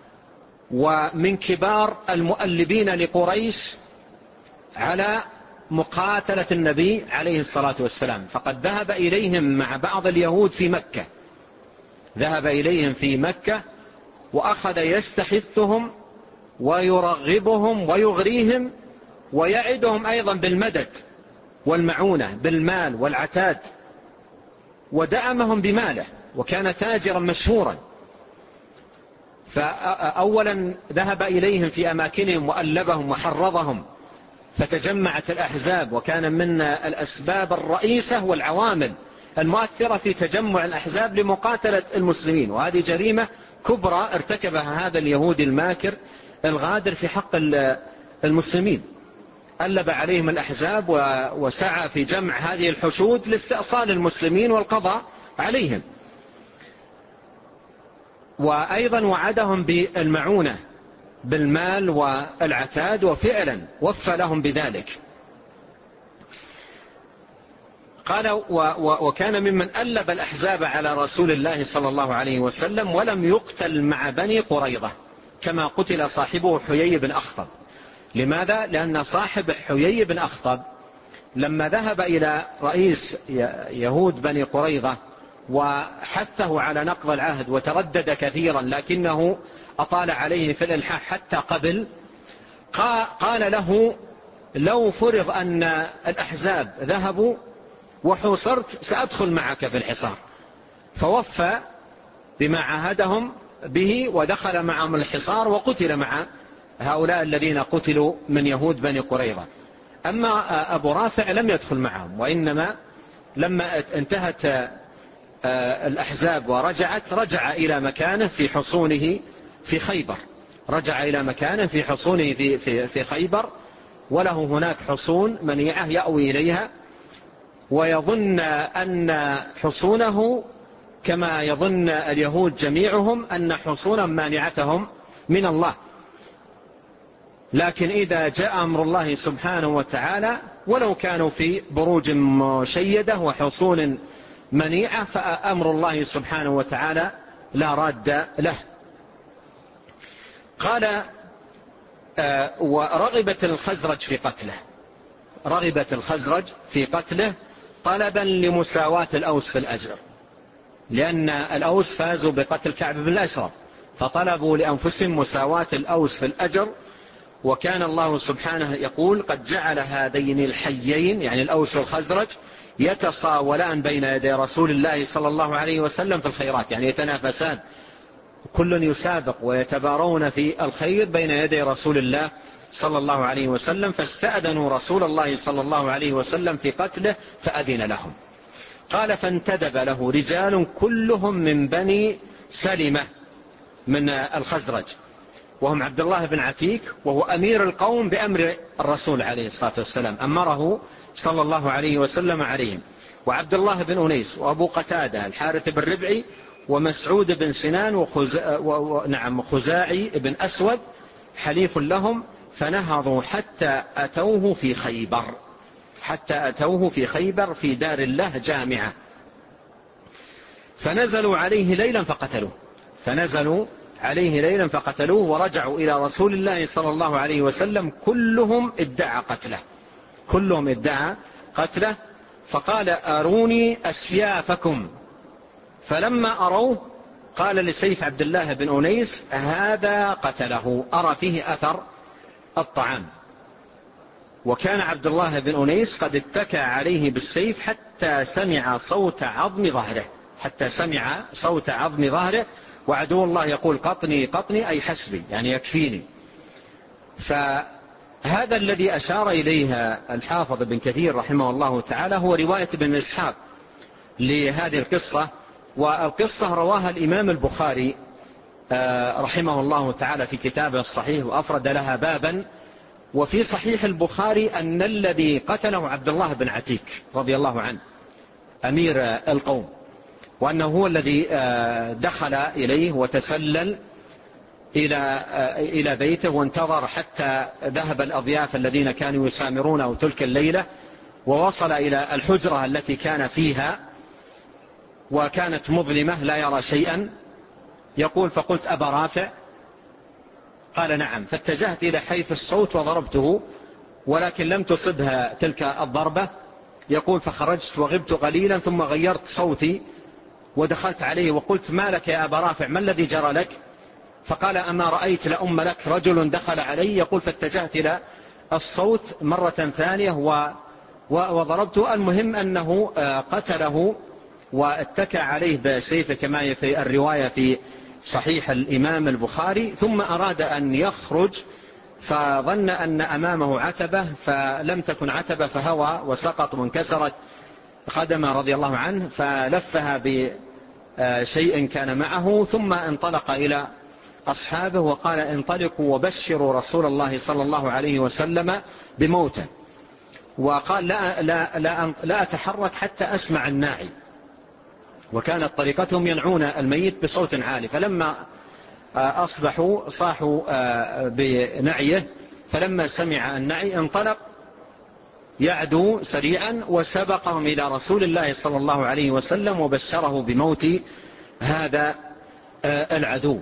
Speaker 2: ومن كبار المؤلبين لقريش على مقاتلة النبي عليه الصلاة والسلام، فقد ذهب إليهم مع بعض اليهود في مكة، ذهب إليهم في مكة وأخذ يستحثهم ويرغبهم ويغريهم ويعدهم أيضا بالمدد والمعونة بالمال والعتاد، ودعمهم بماله، وكان تاجرا مشهورا. فأولا ذهب إليهم في أماكنهم وألبهم وحرضهم، فتجمعت الأحزاب، وكان من الأسباب الرئيسة والعوامل المؤثرة في تجمع الأحزاب لمقاتلة المسلمين، وهذه جريمة كبرى ارتكبها هذا اليهودي الماكر الغادر في حق المسلمين. ألب عليهم الأحزاب وسعى في جمع هذه الحشود لاستئصال المسلمين والقضاء عليهم، وأيضا وعدهم بالمعونة بالمال والعتاد، وفعلا وفى لهم بذلك. قال وكان ممن ألب الأحزاب على رسول الله صلى الله عليه وسلم ولم يقتل مع بني قريظة كما قتل صاحبه حيي بن أخطب. لماذا؟ لأن صاحب حيي بن أخطب لما ذهب إلى رئيس يهود بني قريظة وحثه على نقض العهد وتردد كثيرا لكنه أطال عليه في الإلحاح حتى قبل، قال له لو فرض أن الأحزاب ذهبوا وحوصرت سأدخل معك في الحصار، فوفى بما عاهدهم به ودخل معهم الحصار وقتل مع هؤلاء الذين قتلوا من يهود بني قريظة. أما أبو رافع لم يدخل معهم، وإنما لما انتهت الأحزاب ورجعت رجع إلى مكانه في حصونه في خيبر، رجع إلى مكانه في حصونه في خيبر، وله هناك حصون منيعة يأوي إليها، ويظن أن حصونه كما يظن اليهود جميعهم أن حصونا مانعتهم من الله. لكن إذا جاء أمر الله سبحانه وتعالى ولو كانوا في بروج مشيدة وحصون منيعة فأمر الله سبحانه وتعالى لا راد له. قال ورغبت الخزرج في قتله، رغبت الخزرج في قتله طلبا لمساواة الأوس في الأجر، لأن الأوس فازوا بقتل كعب بن الأشرف، فطلبوا لأنفسهم مساواة الأوس في الأجر. وكان الله سبحانه يقول قد جعل هذين الحيين يعني الأوس والخزرج يتصاولان بين يدي رسول الله صلى الله عليه وسلم في الخيرات، يعني يتنافسان، كل يسابق ويتبارون في الخير بين يدي رسول الله صلى الله عليه وسلم، فاستأذنوا رسول الله صلى الله عليه وسلم في قتله فأذن لهم. قال فانتدب له رجال كلهم من بني سلمة من الخزرج، وهم عبد الله بن عتيك وهو أمير القوم بأمر الرسول عليه الصلاة والسلام، أمره صلى الله عليه وسلم عليهم، وعبد الله بن أنيس وأبو قتادة الحارث بن ربعي ومسعود بن سنان وخزاعي بن أسود حليف لهم، فنهضوا حتى أتوه في خيبر، حتى أتوه في خيبر في دار الله جامعة، فنزلوا عليه ليلا فقتلوه، فنزلوا عليه ليلا فقتلوه، ورجعوا إلى رسول الله صلى الله عليه وسلم كلهم ادعى قتله، كلهم ادعى قتله. فقال أروني أسيافكم، فلما أروه قال لسيف عبد الله بن أنيس هذا قتله، أرى فيه أثر الطعام. وكان عبد الله بن أنيس قد اتكى عليه بالسيف حتى سمع صوت عظم ظهره، حتى سمع صوت عظم ظهره، وعدو الله يقول قطني قطني أي حسبي يعني يكفيني. فهذا الذي أشار إليها الحافظ بن كثير رحمه الله تعالى هو رواية ابن إسحاق لهذه القصة، والقصة رواها الإمام البخاري رحمه الله تعالى في كتابه الصحيح وأفرد لها بابا. وفي صحيح البخاري أن الذي قتله عبد الله بن عتيك رضي الله عنه أمير القوم، وأنه هو الذي دخل إليه وتسلل إلى بيته وانتظر حتى ذهب الأضياف الذين كانوا يسامرونه تلك الليلة، ووصل إلى الحجرة التي كان فيها وكانت مظلمة لا يرى شيئا. يقول فقلت أبا رافع؟ قال نعم، فاتجهت إلى حيث الصوت وضربته ولكن لم تصبها تلك الضربة. يقول فخرجت وغبت قليلا ثم غيرت صوتي ودخلت عليه وقلت ما لك يا أبا رافع، ما الذي جرى لك؟ فقال أما رأيت لأم لك رجل دخل علي. يقول فاتجهت إلى الصوت مرة ثانية وضربته. المهم أنه قتله واتكى عليه بسيفه كما في الرواية في صحيح الإمام البخاري. ثم أراد أن يخرج فظن أن أمامه عتبة فلم تكن عتبة فهوى وسقط وانكسرت قدمه رضي الله عنه، فلفها بشيء كان معه ثم انطلق إلى أصحابه وقال انطلقوا وبشروا رسول الله صلى الله عليه وسلم بموته. وقال لا أتحرك حتى أسمع الناعي، وكانت طريقتهم ينعون الميت بصوت عالي. فلما أصبحوا صاحوا بنعيه، فلما سمع النعي انطلق يعدو سريعا وسبقهم إلى رسول الله صلى الله عليه وسلم وبشره بموت هذا العدو.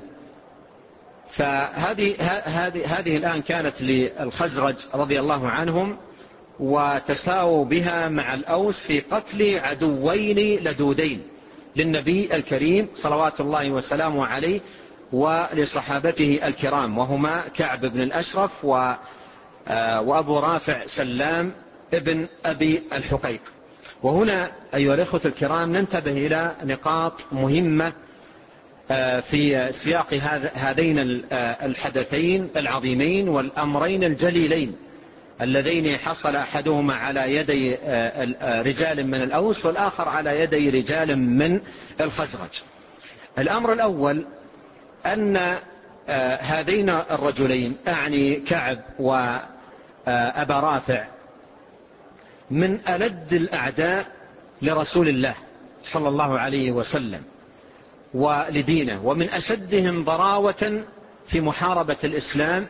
Speaker 2: فهذه الآن كانت للخزرج رضي الله عنهم، وتساووا بها مع الأوس في قتل عدوين لدودين للنبي الكريم صلوات الله وسلامه عليه ولصحابته الكرام، وهما كعب بن الأشرف وأبو رافع سلام ابن أبي الحقيق. وهنا أيها الأخوة الكرام ننتبه إلى نقاط مهمة في سياق هذين الحدثين العظيمين والأمرين الجليلين اللذين حصل أحدهما على يدي رجال من الأوس والآخر على يدي رجال من الخزرج. الأمر الأول أن هذين الرجلين أعني كعب وأبا رافع من ألد الأعداء لرسول الله صلى الله عليه وسلم ولدينه، ومن أشدهم ضراوة في محاربة الإسلام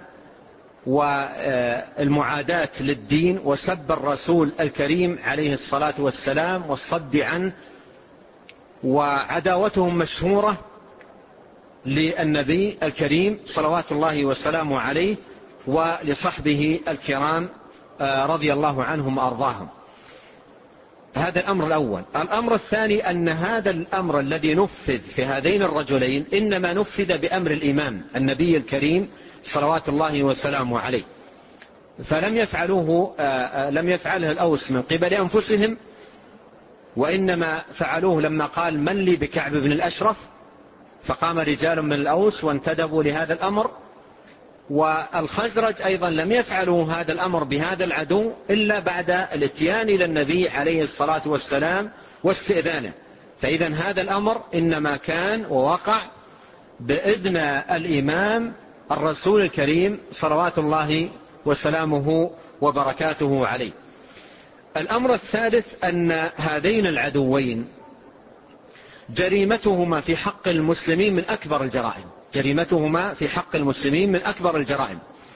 Speaker 2: والمعاداة للدين وسب الرسول الكريم عليه الصلاة والسلام والصد عنه، وعداوتهم مشهورة للنبي الكريم صلوات الله وسلامه عليه ولصحبه الكرام رضي الله عنهم وأرضاهم. هذا الأمر الأول. الأمر الثاني أن هذا الأمر الذي نفذ في هذين الرجلين إنما نفذ بأمر الإمام النبي الكريم صلوات الله وسلامه عليه، فلم لم يفعله الأوس من قبل أنفسهم، وإنما فعلوه لما قال من لي بكعب بن الأشرف، فقام رجال من الأوس وانتدبوا لهذا الأمر. والخزرج أيضا لم يفعلوا هذا الأمر بهذا العدو إلا بعد الاتيان إلى النبي عليه الصلاة والسلام واستئذانه. فإذا هذا الأمر إنما كان ووقع بإذن الإمام الرسول الكريم صلوات الله وسلامه وبركاته عليه. الأمر الثالث أن هذين العدوين جريمتهما في حق المسلمين من أكبر الجرائم، جريمتهما في حق المسلمين من أكبر الجرائم.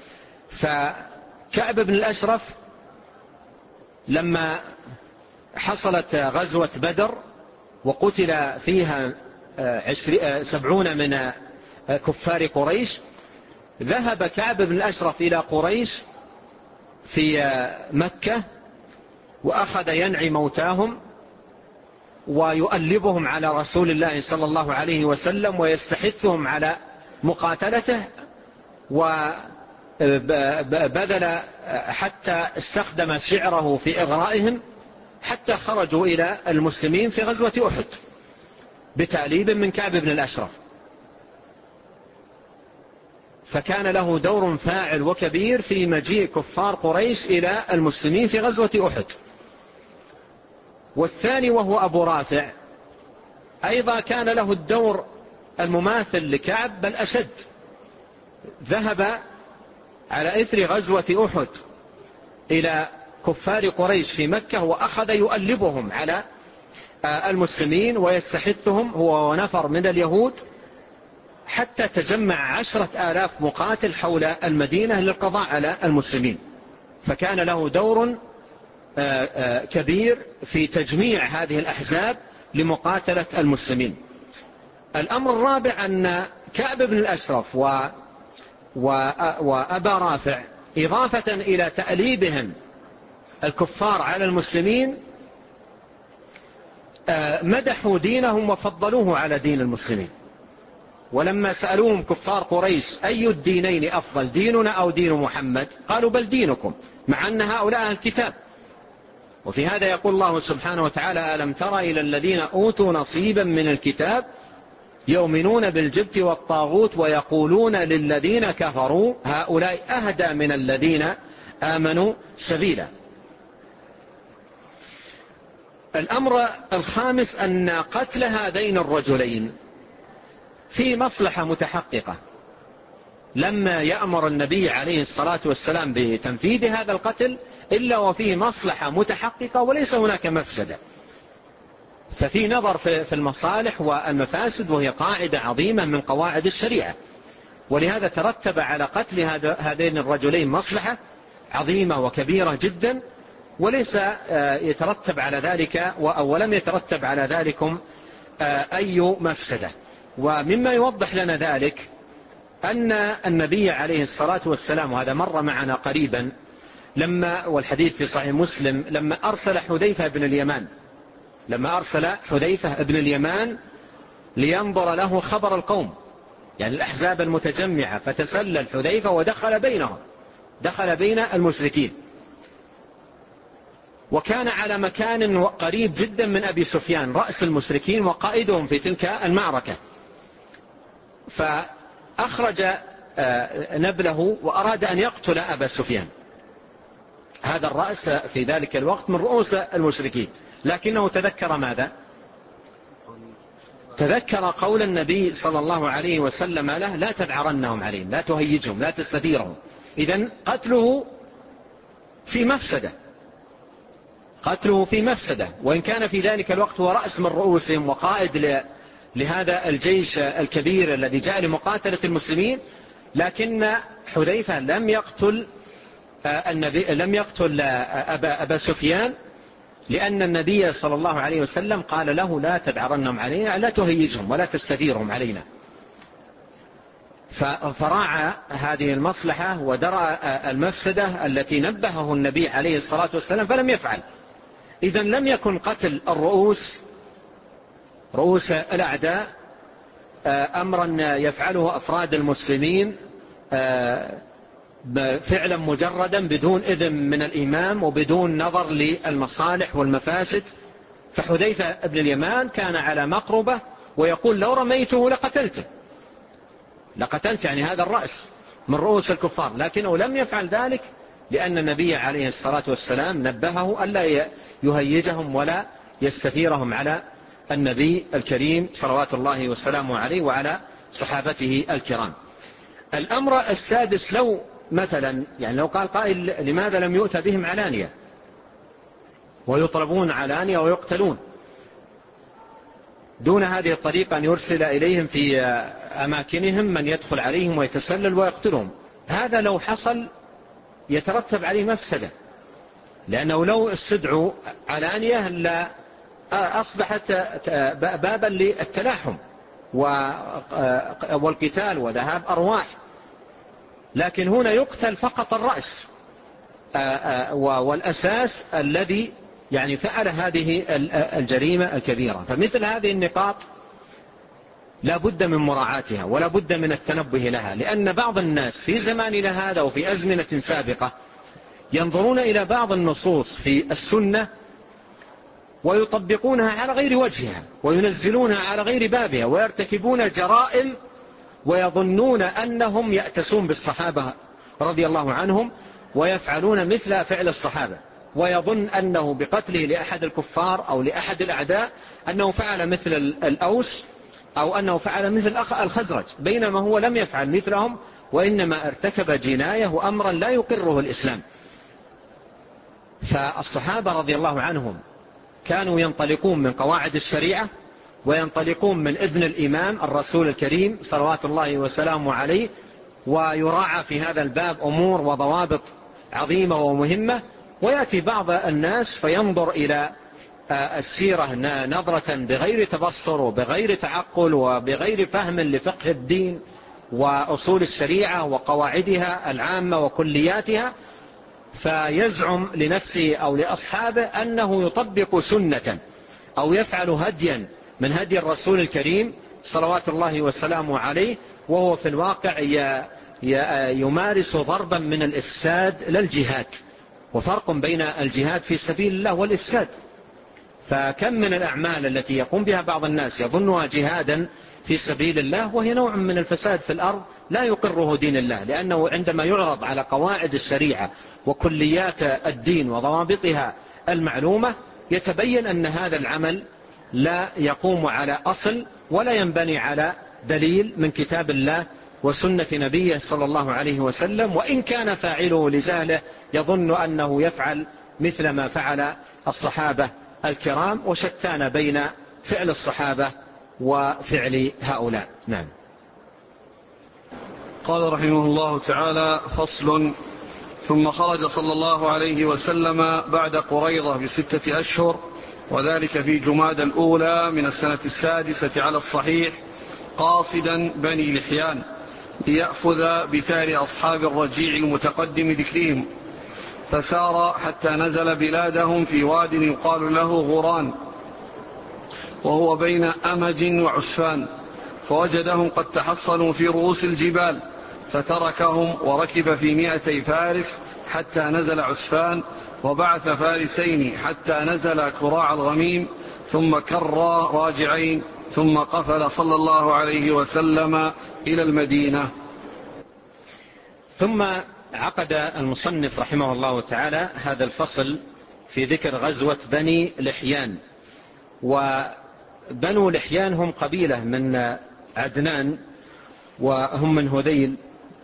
Speaker 2: فكعب بن الأشرف لما حصلت غزوة بدر وقتل فيها 70 من كفار قريش، ذهب كعب بن الأشرف إلى قريش في مكة وأخذ ينعي موتاهم ويؤلبهم على رسول الله صلى الله عليه وسلم ويستحثهم على مقاتلته، وبذل حتى استخدم شعره في إغرائهم حتى خرجوا إلى المسلمين في غزوة أحد بتأليب من كعب بن الأشرف. فكان له دور فاعل وكبير في مجيء كفار قريش إلى المسلمين في غزوة أحد. والثاني وهو أبو رافع أيضا كان له الدور المماثل لكعب بل أشد، ذهب على إثر غزوة أحد إلى كفار قريش في مكة وأخذ يؤلبهم على المسلمين ويستحثهم هو ونفر من اليهود حتى تجمع 10,000 مقاتل حول المدينة للقضاء على المسلمين. فكان له دور كبير في تجميع هذه الأحزاب لمقاتلة المسلمين. الأمر الرابع أن كعب بن الأشرف وأبا رافع إضافة إلى تأليبهم الكفار على المسلمين مدحوا دينهم وفضلوه على دين المسلمين. ولما سألوهم كفار قريش أي الدينين أفضل، ديننا أو دين محمد، قالوا بل دينكم، مع أن هؤلاء الكتاب. وفي هذا يقول الله سبحانه وتعالى: ألم تر إلى الذين أوتوا نصيبا من الكتاب يؤمنون بالجبت والطاغوت ويقولون للذين كفروا هؤلاء أهدى من الذين آمنوا سبيلا. الأمر الخامس أن قتل هذين الرجلين في مصلحة متحققة. لما يأمر النبي عليه الصلاة والسلام بتنفيذ هذا القتل إلا وفيه مصلحة متحققة وليس هناك مفسدة. ففي نظر في المصالح والمفاسد، وهي قاعدة عظيمة من قواعد الشريعة. ولهذا ترتب على قتل هذين الرجلين مصلحة عظيمة وكبيرة جدا، وليس يترتب على ذلك ولم يترتب على ذلكم أي مفسدة. ومما يوضح لنا ذلك أن النبي عليه الصلاة والسلام، وهذا مر معنا قريبا والحديث في صحيح مسلم، لما أرسل حذيفة بن اليمان لينظر له خبر القوم، يعني الأحزاب المتجمعة، فتسلل حذيفة ودخل بينهم، دخل بين المشركين، وكان على مكان قريب جدا من أبي سفيان رأس المشركين وقائدهم في تلك المعركة. فأخرج نبله وأراد أن يقتل أبا سفيان، هذا الرأس في ذلك الوقت من رؤوس المشركين، لكنه تذكر ماذا؟ تذكر قول النبي صلى الله عليه وسلم له: لا تذعرنهم عليهم، لا تهيجهم، لا تستثيرهم. إذن قتله في مفسدة، وإن كان في ذلك الوقت هو رأس من رؤوسهم وقائد لهذا الجيش الكبير الذي جاء لمقاتلة المسلمين، لكن حذيفة لم يقتل أبا سفيان، لأن النبي صلى الله عليه وسلم قال له: لا تذعرنهم علينا، لا تهيجهم ولا تستثيرهم علينا. فراعى هذه المصلحة ودرأ المفسدة التي نبهه النبي عليه الصلاة والسلام فلم يفعل. إذن لم يكن قتل رؤوس الأعداء أمرا يفعله أفراد المسلمين فعلا مجردا بدون إذن من الإمام وبدون نظر للمصالح والمفاسد. فحذيفة بن اليمان كان على مقربة ويقول: لو رميته لقتلت يعني هذا الرأس من رؤوس الكفار، لكنه لم يفعل ذلك لأن النبي عليه الصلاة والسلام نبهه ألا يهيجهم ولا يستثيرهم على النبي الكريم صلوات الله وسلامه عليه وعلى صحابته الكرام. الأمر السادس، لو مثلا لو قال قائل: لماذا لم يؤتى بهم علانية ويطلبون علانية ويقتلون دون هذه الطريقة، أن يرسل إليهم في أماكنهم من يدخل عليهم ويتسلل ويقتلهم؟ هذا لو حصل يترتب عليه مفسدة، لأنه لو استدعوا علانية أصبحت بابا للتلاحم والقتال وذهاب أرواح. لكن هنا يقتل فقط الرأس والأساس الذي فعل هذه الجريمة الكبيرة. فمثل هذه النقاط لا بد من مراعاتها ولا بد من التنبه لها، لأن بعض الناس في زماننا هذا وفي أزمنة سابقة ينظرون إلى بعض النصوص في السنة ويطبقونها على غير وجهها وينزلونها على غير بابها ويرتكبون جرائم ويظنون أنهم يأتسون بالصحابة رضي الله عنهم ويفعلون مثل فعل الصحابة، ويظن أنه بقتله لأحد الكفار أو لأحد الأعداء أنه فعل مثل الأوس أو أنه فعل مثل الخزرج، بينما هو لم يفعل مثلهم وإنما ارتكب جناية وأمرا لا يقره الإسلام. فالصحابة رضي الله عنهم كانوا ينطلقون من قواعد الشريعة وينطلقون من إذن الإمام الرسول الكريم صلوات الله وسلامه عليه، ويراعى في هذا الباب أمور وضوابط عظيمة ومهمة. ويأتي بعض الناس فينظر إلى السيرة نظرة بغير تبصر وبغير تعقل وبغير فهم لفقه الدين وأصول الشريعة وقواعدها العامة وكلياتها، فيزعم لنفسه أو لأصحابه أنه يطبق سنة أو يفعل هديا من هدي الرسول الكريم صلوات الله وسلامه عليه، وهو في الواقع يمارس ضربا من الإفساد للجهاد، وفرق بين الجهاد في سبيل الله والإفساد. فكم من الأعمال التي يقوم بها بعض الناس يظنها جهادا في سبيل الله وهي نوع من الفساد في الأرض لا يقره دين الله، لأنه عندما يعرض على قواعد الشريعة وكليات الدين وضوابطها المعلومة يتبين أن هذا العمل لا يقوم على أصل ولا ينبني على دليل من كتاب الله وسنة نبيه صلى الله عليه وسلم، وإن كان فاعله لجهله يظن أنه يفعل مثل ما فعل الصحابة الكرام، وشتان بين فعل الصحابة وفعل هؤلاء. نعم.
Speaker 1: قال رحمه الله تعالى: فصل. ثم خرج صلى الله عليه وسلم بعد قريضة ب6 أشهر، وذلك في جمادى الأولى من السنة 6 على الصحيح، قاصدا بني لحيان ليأخذ بثار أصحاب الرجيع المتقدم ذكرهم، فسار حتى نزل بلادهم في واد يقال له غوران، وهو بين أمج وعسفان، فوجدهم قد تحصنوا في رؤوس الجبال، فتركهم وركب في 200 فارس حتى نزل عسفان، وبعث فارسين حتى نزل كراع الغميم، ثم كرا راجعين، ثم قفل صلى الله عليه وسلم إلى المدينة.
Speaker 2: ثم عقد المصنف رحمه الله تعالى هذا الفصل في ذكر غزوة بني لحيان. وبنو لحيان هم قبيلة من عدنان، وهم من هذيل،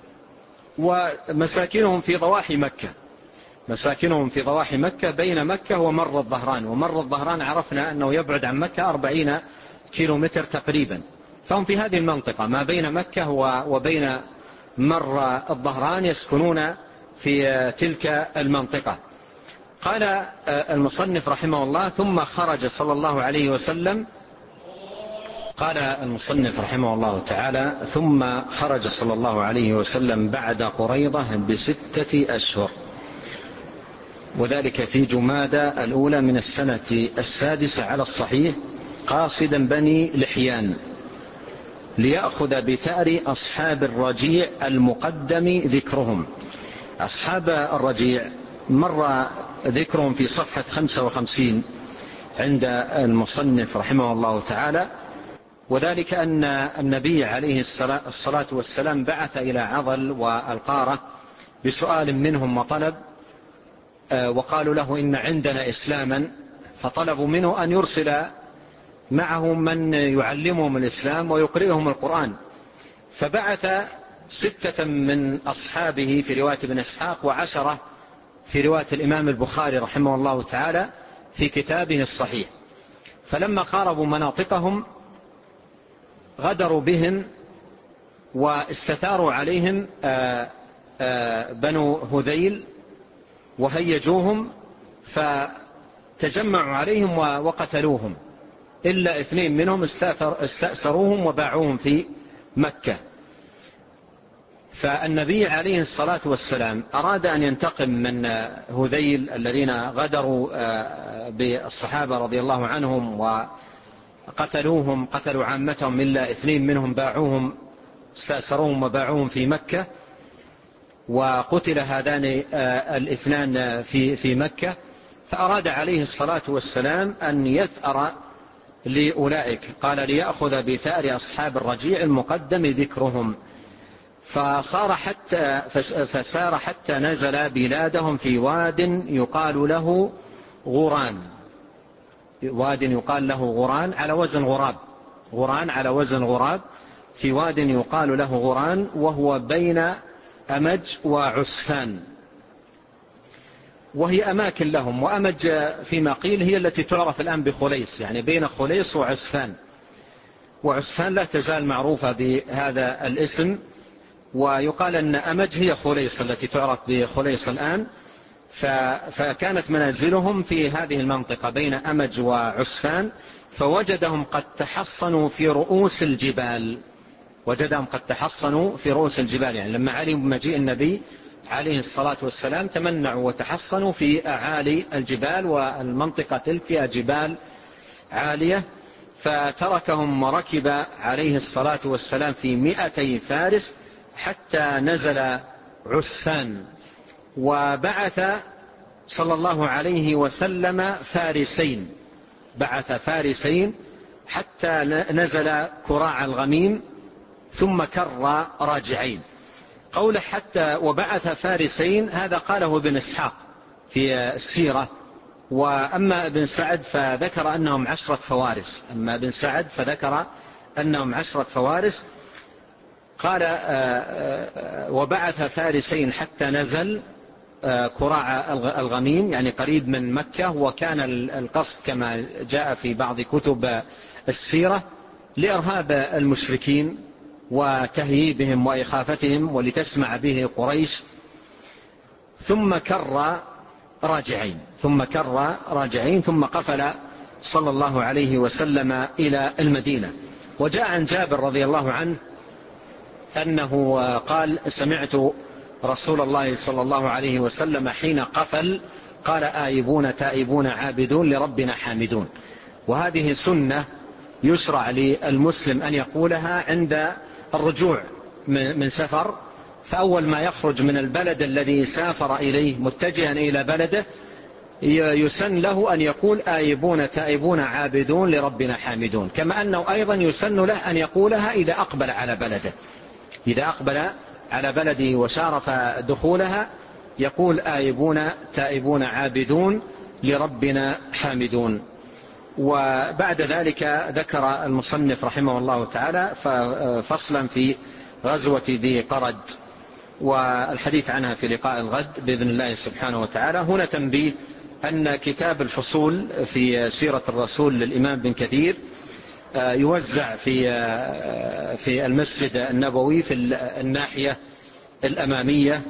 Speaker 2: ومساكنهم في ضواحي مكة، مساكنهم في ضواحي مكة بين مكة ومر الظهران، ومر الظهران عرفنا أنه يبعد عن مكة 40 كيلومتر تقريبا، فهم في هذه المنطقة ما بين مكة وبين مر الظهران، يسكنون في تلك المنطقة. قال المصنف رحمه الله: ثم خرج صلى الله عليه وسلم. قال المصنف رحمه الله تعالى: ثم خرج صلى الله عليه وسلم بعد قريضة ب6 أشهر، وذلك في جمادى الأولى من السنة 6 على الصحيح، قاصدا بني لحيان ليأخذ بثأر أصحاب الرجيع المقدم ذكرهم. أصحاب الرجيع مر ذكرهم في صفحة 55 عند المصنف رحمه الله تعالى، وذلك أن النبي عليه الصلاة والسلام بعث إلى عضل والقارة بسؤال منهم وطلب، وقالوا له: إن عندنا إسلاما، فطلبوا منه أن يرسل معهم من يعلمهم الإسلام ويقرئهم القرآن، فبعث 6 من أصحابه في رواية ابن إسحاق، و10 في رواية الإمام البخاري رحمه الله تعالى في كتابه الصحيح. فلما قاربوا مناطقهم غدروا بهم واستثاروا عليهم بنو هذيل وهيجوهم، فتجمعوا عليهم وقتلوهم، إلا 2 منهم استأسروهم وباعوهم في مكة. فالنبي عليه الصلاة والسلام أراد أن ينتقم من هذيل الذين غدروا بالصحابة رضي الله عنهم وقتلوهم، قتلوا عامتهم إلا 2 منهم باعوهم، استأسروهم وباعوهم في مكة، وقتل هذان 2 في مكة. فأراد عليه الصلاة والسلام أن يثأر لأولئك، قال: ليأخذ بثأر أصحاب الرجيع المقدم ذكرهم، فسار حتى نزل بلادهم في واد يقال له غوران، واد يقال له غوران على وزن غراب، غوران على وزن غراب، في واد يقال له غوران، وهو بين أمج وعسفان، وهي أماكن لهم. وأمج فيما قيل هي التي تعرف الآن بخليص، يعني بين خليص وعسفان، وعسفان لا تزال معروفة بهذا الاسم، ويقال أن أمج هي خليص التي تعرف بخليص الآن. فكانت منازلهم في هذه المنطقة بين أمج وعسفان، فوجدهم قد تحصنوا في رؤوس الجبال، وجدهم قد تحصنوا في رؤوس الجبال، يعني لما علموا بمجيء النبي عليه الصلاة والسلام تمنعوا وتحصنوا في أعالي الجبال، والمنطقة تلك فيها جبال عالية، فتركهم وركب عليه الصلاة والسلام في 200 فارس حتى نزل عسفان، وبعث صلى الله عليه وسلم فارسين، بعث فارسين حتى نزل كراع الغميم ثم كر راجعين. قوله حتى وبعث فارسين هذا قاله ابن إسحاق في السيرة، وأما ابن سعد فذكر أنهم 10 فوارس، أما ابن سعد فذكر أنهم 10 فوارس. قال وبعث فارسين حتى نزل كراع الغميم، يعني قريب من مكة، وكان القصد كما جاء في بعض كتب السيرة لإرهاب المشركين وتهييبهم وإخافتهم ولتسمع به قريش. ثم كر راجعين ثم قفل صلى الله عليه وسلم إلى المدينة. وجاء عن جابر رضي الله عنه أنه قال سمعت رسول الله صلى الله عليه وسلم حين قفل قال آيبون تائبون عابدون لربنا حامدون. وهذه سنة يشرع للمسلم أن يقولها عند الرجوع من سفر، فأول ما يخرج من البلد الذي سافر إليه متجها إلى بلده يسن له أن يقول آيبون تائبون عابدون لربنا حامدون، كما أنه أيضا يسن له أن يقولها إذا أقبل على بلده، إذا أقبل على بلده وشارف دخولها يقول آيبون تائبون عابدون لربنا حامدون. وبعد ذلك ذكر المصنف رحمه الله تعالى فصلا في غزوة ذي قرد، والحديث عنها في لقاء الغد بإذن الله سبحانه وتعالى. هنا تنبيه أن كتاب الفصول في سيرة الرسول للإمام بن كثير يوزع في المسجد النبوي في الناحية الأمامية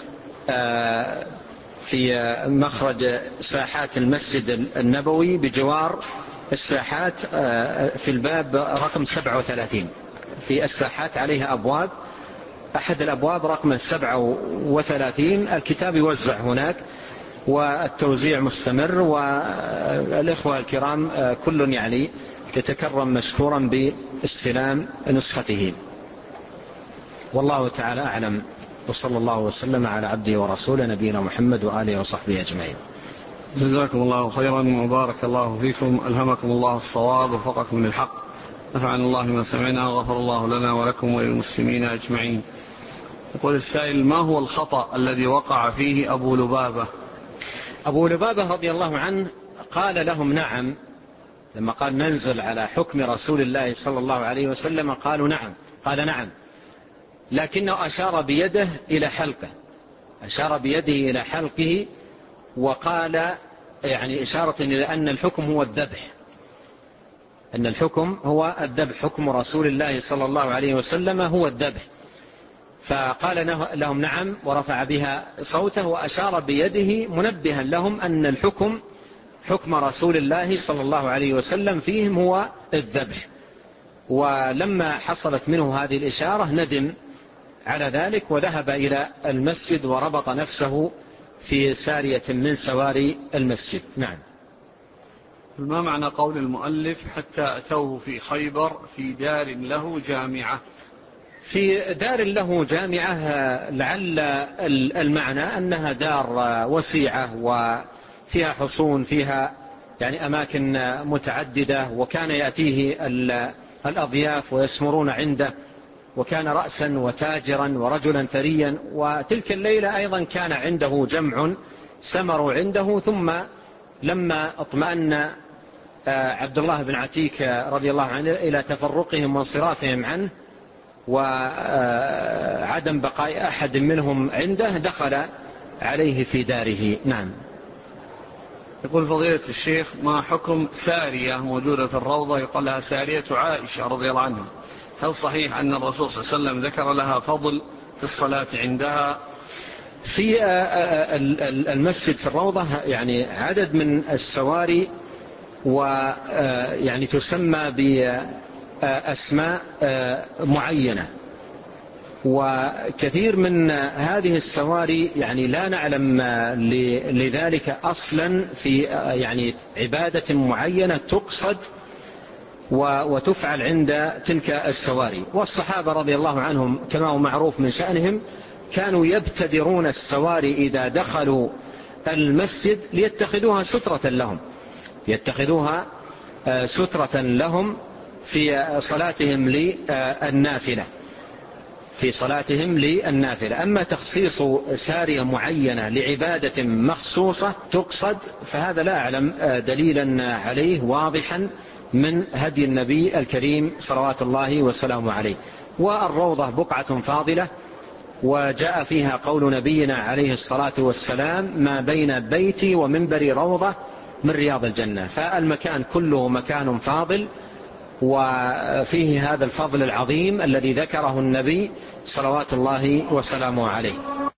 Speaker 2: في مخرج ساحات المسجد النبوي بجوار الساحات في الباب رقم 37. في الساحات عليها أبواب، أحد الأبواب رقم 37 الكتاب يوزع هناك والتوزيع مستمر، والإخوة الكرام كل يعني يتكرم مشكورا باستلام نسخته. والله تعالى أعلم، وصلى الله وسلم على عبده ورسوله نبينا محمد وآله وصحبه أجمعين.
Speaker 1: جزاكم الله خيرا وبارك الله فيكم، ألهمكم الله الصواب ووفقكم للحق، نفعنا الله ما سمعنا وغفر الله لنا ولكم وللمسلمين أجمعين. يقول السائل: ما هو الخطأ الذي وقع فيه أبو لبابة؟
Speaker 2: أبو لبابة رضي الله عنه قال لهم نعم، لما قال ننزل على حكم رسول الله صلى الله عليه وسلم قالوا نعم، قال نعم، لكنه أشار بيده إلى حلقه، أشار بيده إلى حلقه وقال يعني إشارة إلى أن الحكم هو الذبح، أن الحكم هو الذبح، حكم رسول الله صلى الله عليه وسلم هو الذبح. فقال لهم نعم ورفع بها صوته وأشار بيده منبها لهم أن الحكم حكم رسول الله صلى الله عليه وسلم فيهم هو الذبح. ولما حصلت منه هذه الإشارة ندم على ذلك وذهب إلى المسجد وربط نفسه في سارية من سواري المسجد. نعم.
Speaker 1: ما معنى قول المؤلف حتى أتوه في خيبر في دار له جامعة؟
Speaker 2: في دار له جامعة لعل المعنى أنها دار وسيعة وفيها حصون، فيها يعني أماكن متعددة، وكان يأتيه الأضياف ويسمرون عنده، وكان رأسا وتاجرا ورجلا ثريا. وتلك الليلة أيضا كان عنده جمع سمروا عنده، ثم لما اطمأن عبد الله بن عتيك رضي الله عنه إلى تفرقهم وانصرافهم عنه وعدم بقاء أحد منهم عنده دخل عليه في داره. نعم.
Speaker 1: يقول فضيلة الشيخ: ما حكم سارية موجودة في الروضة يقال لها سارية عائشة رضي الله عنها؟ هل صحيح أن الرسول صلى الله عليه وسلم ذكر لها فضل في الصلاة عندها؟
Speaker 2: في المسجد في الروضة يعني عدد من السواري، ويعني تسمى أسماء معينة. وكثير من هذه السواري يعني لا نعلم لذلك أصلا في يعني عبادة معينة تقصد وتفعل عند تلك السواري. والصحابة رضي الله عنهم كما هو معروف من شأنهم كانوا يبتدرون السواري إذا دخلوا المسجد ليتخذوها سترة لهم، يتخذوها سترة لهم في صلاتهم للنافلة، في صلاتهم للنافلة. أما تخصيص سارية معينة لعبادة مخصوصة تقصد فهذا لا أعلم دليلا عليه واضحا من هدي النبي الكريم صلوات الله وسلامه عليه. والروضة بقعة فاضلة، وجاء فيها قول نبينا عليه الصلاة والسلام: ما بين بيتي ومنبري روضة من رياض الجنة. فالمكان كله مكان فاضل، وفيه هذا الفضل العظيم الذي ذكره النبي صلوات الله وسلامه عليه.